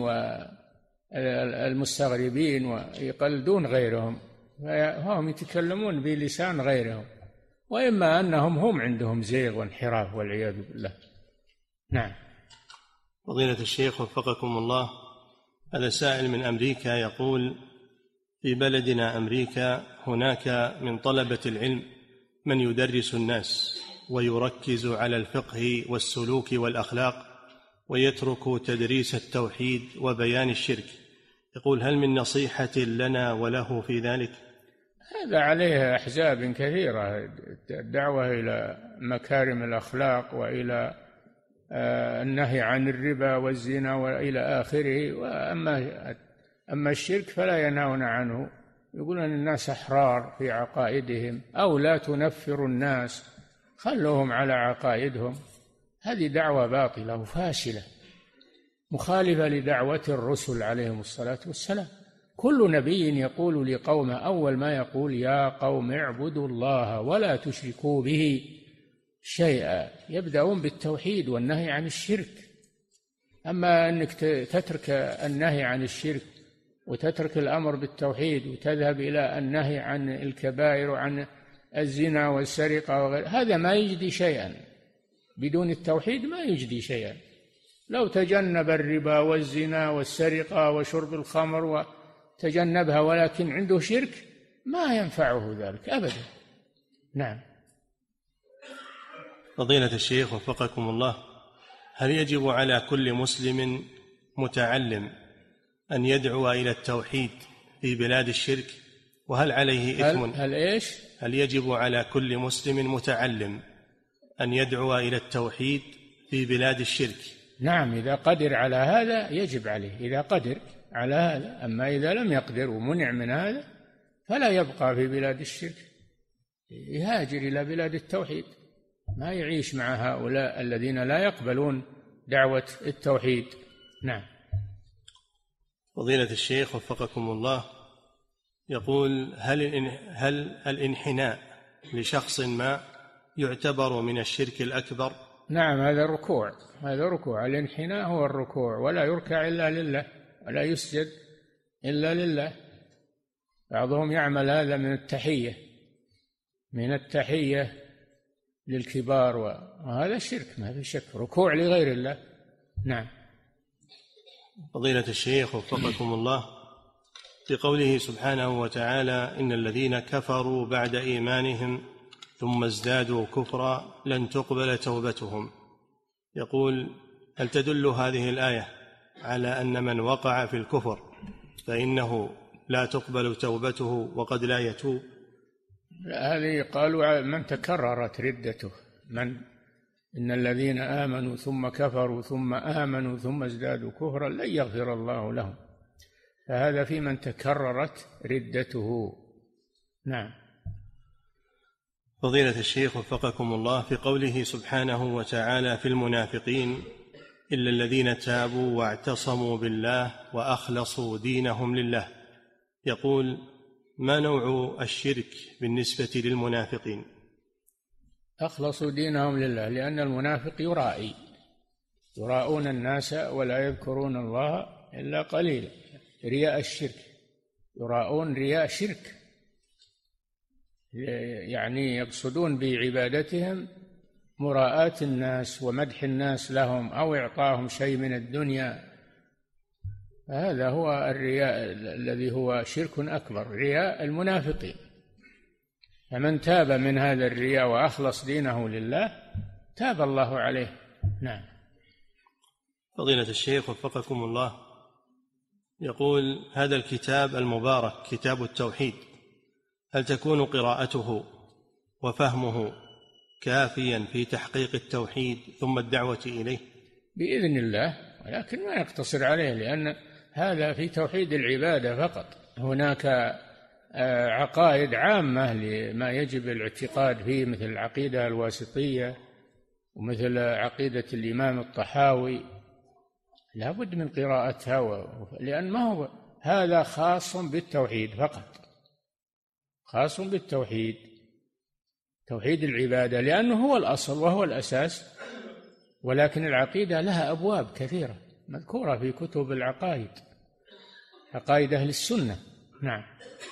C: والمستغربين ويقلدون غيرهم، فهم يتكلمون بلسان غيرهم، وإما أنهم هم عندهم زيغ وانحراف والعياذ بالله. نعم.
B: فضيلة الشيخ وفقكم الله، هذا سائل من أمريكا يقول: في بلدنا أمريكا هناك من طلبة العلم من يدرس الناس ويركز على الفقه والسلوك والأخلاق ويترك تدريس التوحيد وبيان الشرك. يقول: هل من نصيحة لنا وله في ذلك؟
C: هذا عليه أحزاب كثيرة، الدعوة إلى مكارم الأخلاق وإلى النهي عن الربا والزنا وإلى آخره. أما الشرك فلا ينهون عنه، يقولون الناس أحرار في عقائدهم، أو لا تنفروا الناس، خلوهم على عقائدهم. هذه دعوة باطلة وفاشلة مخالفة لدعوة الرسل عليهم الصلاة والسلام. كل نبي يقول لقومه أول ما يقول: يا قوم اعبدوا الله ولا تشركوا به شيئا. يبدأون بالتوحيد والنهي عن الشرك. أما أنك تترك النهي عن الشرك وتترك الأمر بالتوحيد وتذهب إلى النهي عن الكبائر وعن الزنا والسرقة وغير هذا، ما يجدي شيئا. بدون التوحيد ما يجدي شيئا. لو تجنب الربا والزنا والسرقة وشرب الخمر وتجنبها ولكن عنده شرك، ما ينفعه ذلك أبدا. نعم.
B: فضيلة الشيخ وفقكم الله، هل يجب على كل مسلم متعلم أن يدعو إلى التوحيد في بلاد الشرك؟ وهل عليه إثم؟ هل يجب على كل مسلم متعلم أن يدعو إلى التوحيد في بلاد الشرك؟
C: نعم، إذا قدر على هذا يجب عليه، إذا قدر على هذا. أما إذا لم يقدر ومنع من هذا فلا يبقى في بلاد الشرك، يهاجر إلى بلاد التوحيد، ما يعيش مع هؤلاء الذين لا يقبلون دعوة التوحيد. نعم.
B: فضيلة الشيخ وفقكم الله، يقول: هل الانحناء لشخص ما يعتبر من الشرك الأكبر؟
C: نعم، هذا ركوع. الانحناء هو الركوع، ولا يركع إلا لله ولا يسجد إلا لله. بعضهم يعمل هذا من التحية للكبار، وهذا الشرك ما في شك، ركوع لغير الله. نعم.
B: فضيلة الشيخ وفقكم الله، في قوله سبحانه وتعالى: إن الذين كفروا بعد إيمانهم ثم ازدادوا كفرا لن تقبل توبتهم، يقول: هل تدل هذه الآية على أن من وقع في الكفر فإنه لا تقبل توبته وقد لا يتوب؟
C: هذه قالوا من تكررت ردته، إن الذين آمنوا ثم كفروا ثم آمنوا ثم ازدادوا كفرا لن يغفر الله لهم، فهذا في من تكررت ردته. نعم.
B: فضيلة الشيخ وفقكم الله، في قوله سبحانه وتعالى في المنافقين: إلا الذين تابوا واعتصموا بالله وأخلصوا دينهم لله، يقول: ما نوع الشرك بالنسبة للمنافقين؟
C: أخلصوا دينهم لله، لأن المنافق يراءون الناس ولا يذكرون الله إلا قليلا، رياء الشرك، يراءون رياء شرك، يعني يقصدون بعبادتهم مراءاة الناس ومدح الناس لهم أو إعطاهم شيء من الدنيا. هذا هو الرياء الذي هو شرك أكبر، رياء المنافقين. فمن تاب من هذا الرياء وأخلص دينه لله تاب الله عليه. نعم.
B: فضيلة الشيخ وفقكم الله، يقول: هذا الكتاب المبارك كتاب التوحيد، هل تكون قراءته وفهمه كافيا في تحقيق التوحيد ثم الدعوة إليه؟
C: بإذن الله، ولكن ما يقتصر عليه، لأن هذا في توحيد العبادة فقط. هناك عقائد عامة لما يجب الاعتقاد فيه، مثل العقيدة الواسطية ومثل عقيدة الإمام الطحاوي، لا بد من قراءتها، لأن ما هو هذا خاص بالتوحيد فقط، خاص بالتوحيد، توحيد العبادة، لأنه هو الأصل وهو الأساس. ولكن العقيدة لها أبواب كثيرة مذكورة في كتب العقائد، عقائد أهل السنة. نعم.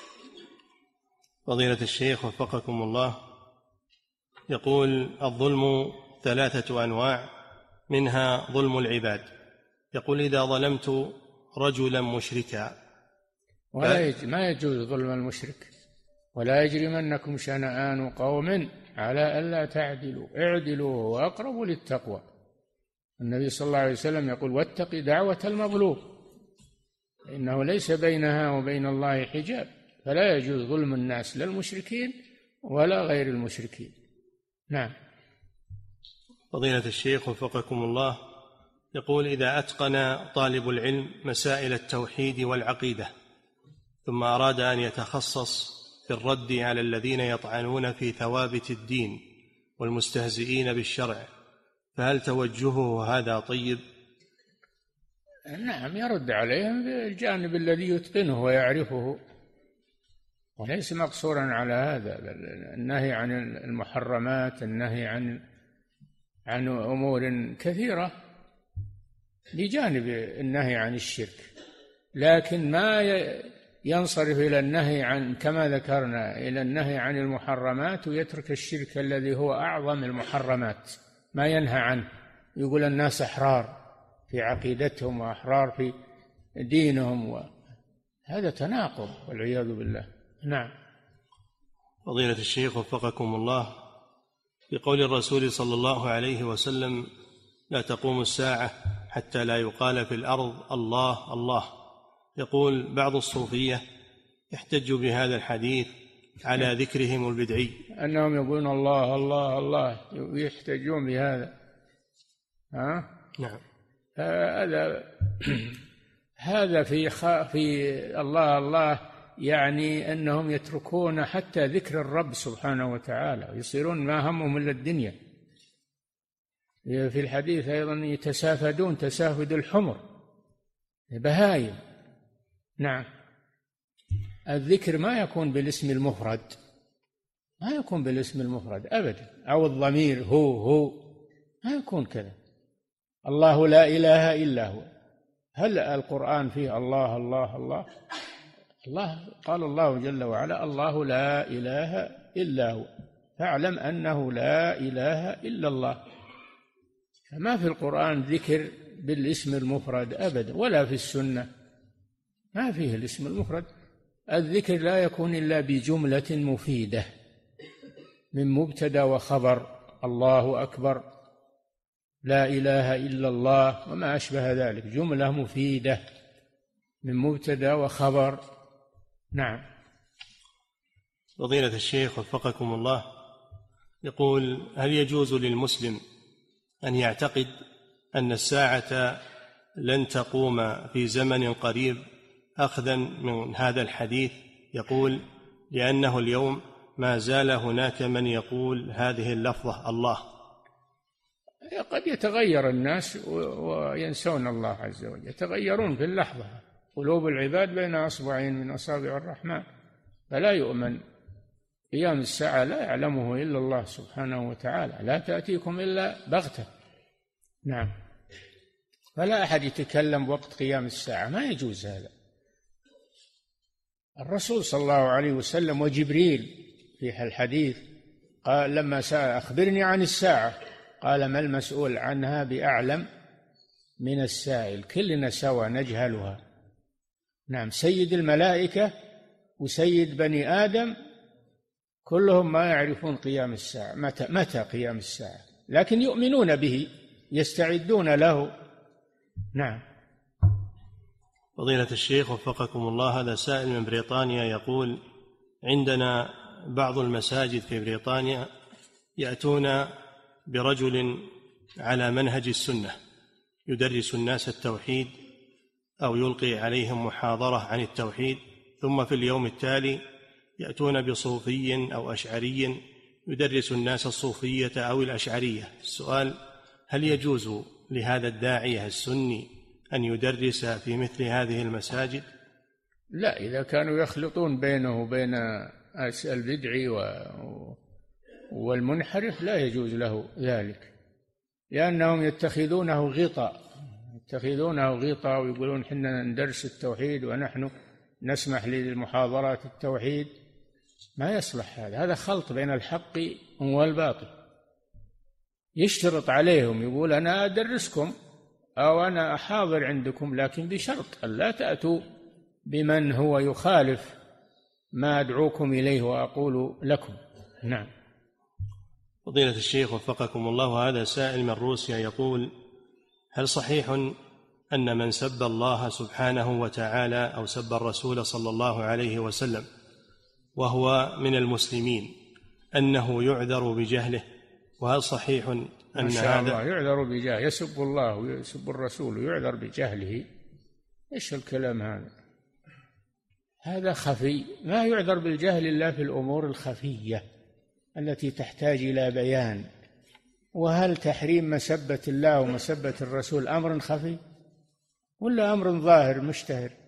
B: فضيلة الشيخ وفقكم الله، يقول: الظلم 3 أنواع، منها ظلم العباد. يقول: إذا ظلمت رجلا مشركا
C: ما يجوز ظلم المشرك. ولا يجرمنكم شنآن قوم على ألا تعدلوا اعدلوا هو أقرب للتقوى. النبي صلى الله عليه وسلم يقول: واتق دعوة المظلوم إنه ليس بينها وبين الله حجاب. فلا يجوز ظلم الناس، لا المشركين ولا غير المشركين. نعم.
B: فضيلة الشيخ وفقكم الله، يقول: إذا أتقن طالب العلم مسائل التوحيد والعقيدة ثم أراد أن يتخصص في الرد على الذين يطعنون في ثوابت الدين والمستهزئين بالشرع، فهل توجهه هذا طيب؟
C: نعم، يرد عليهم بالجانب الذي يتقنه ويعرفه، وليس مقصورا على هذا، بل النهي عن المحرمات، النهي عن أمور كثيرة بجانب النهي عن الشرك، لكن ما ينصرف إلى النهي عن، كما ذكرنا، إلى النهي عن المحرمات ويترك الشرك الذي هو أعظم المحرمات، ما ينهى عنه. يقول الناس أحرار في عقيدتهم وأحرار في دينهم، هذا تناقض والعياذ بالله. نعم.
B: فضيلة الشيخ وفقكم الله، في قول الرسول صلى الله عليه وسلم: لا تقوم الساعة حتى لا يقال في الأرض الله الله، يقول بعض الصوفية يحتج بهذا الحديث على ذكرهم البدعي،
C: أنهم يقولون الله الله الله، يحتجون بهذا.
B: نعم.
C: هذا في الله الله، يعني أنهم يتركون حتى ذكر الرب سبحانه وتعالى، يصيرون ما همهم إلا الدنيا. في الحديث أيضا: يتسافدون تسافد الحمر، بهايم. نعم. الذكر ما يكون بالاسم المفرد، ما يكون بالاسم المفرد أبدا، أو الضمير هو ما يكون كذا. الله لا إله إلا هو، هل القرآن فيه الله الله الله؟ الله قال الله جل وعلا: الله لا إله إلا هو فاعلم أنه لا إله إلا الله. فما في القرآن ذكر بالاسم المفرد أبدا، ولا في السنة ما فيه الاسم المفرد. الذكر لا يكون إلا بجملة مفيدة من مبتدأ وخبر: الله أكبر، لا إله إلا الله، وما أشبه ذلك، جملة مفيدة من مبتدأ وخبر. نعم.
B: فضيلة الشيخ وفقكم الله، يقول: هل يجوز للمسلم أن يعتقد أن الساعة لن تقوم في زمن قريب، أخذا من هذا الحديث؟ يقول: لأنه اليوم ما زال هناك من يقول هذه اللفظة الله.
C: قد يتغير الناس وينسون الله عز وجل، يتغيرون في اللحظة. قلوب العباد بين أصبعين من أصابع الرحمن، فلا يؤمن. قيام الساعة لا يعلمه إلا الله سبحانه وتعالى، لا تأتيكم إلا بغتة. نعم، فلا أحد يتكلم وقت قيام الساعة، ما يجوز هذا. الرسول صلى الله عليه وسلم وجبريل في الحديث قال لما سأل أخبرني عن الساعة قال ما المسؤول عنها بأعلم من السائل، كلنا سوا نجهلها. نعم، سيد الملائكة وسيد بني آدم كلهم ما يعرفون قيام الساعة، متى قيام الساعة، لكن يؤمنون به، يستعدون له. نعم.
B: فضيلة الشيخ وفقكم الله، هذا سائل من بريطانيا يقول عندنا بعض المساجد في بريطانيا يأتون برجل على منهج السنة يدرس الناس التوحيد أو يلقي عليهم محاضرة عن التوحيد، ثم في اليوم التالي يأتون بصوفي أو أشعري يدرس الناس الصوفية أو الأشعرية. السؤال: هل يجوز لهذا الداعية السني أن يدرس في مثل هذه المساجد؟
C: لا، إذا كانوا يخلطون بينه وبين البدعي والمنحرف لا يجوز له ذلك، لأنهم يتخذونه غطاء ويقولون حنا ندرس التوحيد ونحن نسمح للمحاضرات التوحيد. ما يصلح هذا خلط بين الحق والباطل. يشترط عليهم، يقول أنا أدرسكم أو أنا أحاضر عندكم، لكن بشرط أن لا تأتوا بمن هو يخالف ما أدعوكم إليه وأقول لكم. نعم.
B: فضيلة الشيخ وفقكم الله، هذا سائل من روسيا يقول: هل صحيح أن من سب الله سبحانه وتعالى أو سب الرسول صلى الله عليه وسلم وهو من المسلمين أنه يعذر بجهله؟ وهل صحيح أن
C: هذا يعذر بجهله؟ يسب الله ويسب الرسول ويعذر بجهله؟ إيش الكلام هذا؟ هذا خفي، ما يعذر بالجهل إلا في الأمور الخفية التي تحتاج إلى بيان. وهل تحريم مسبة الله ومسبة الرسول أمر خفي ولا أمر ظاهر مشتهر؟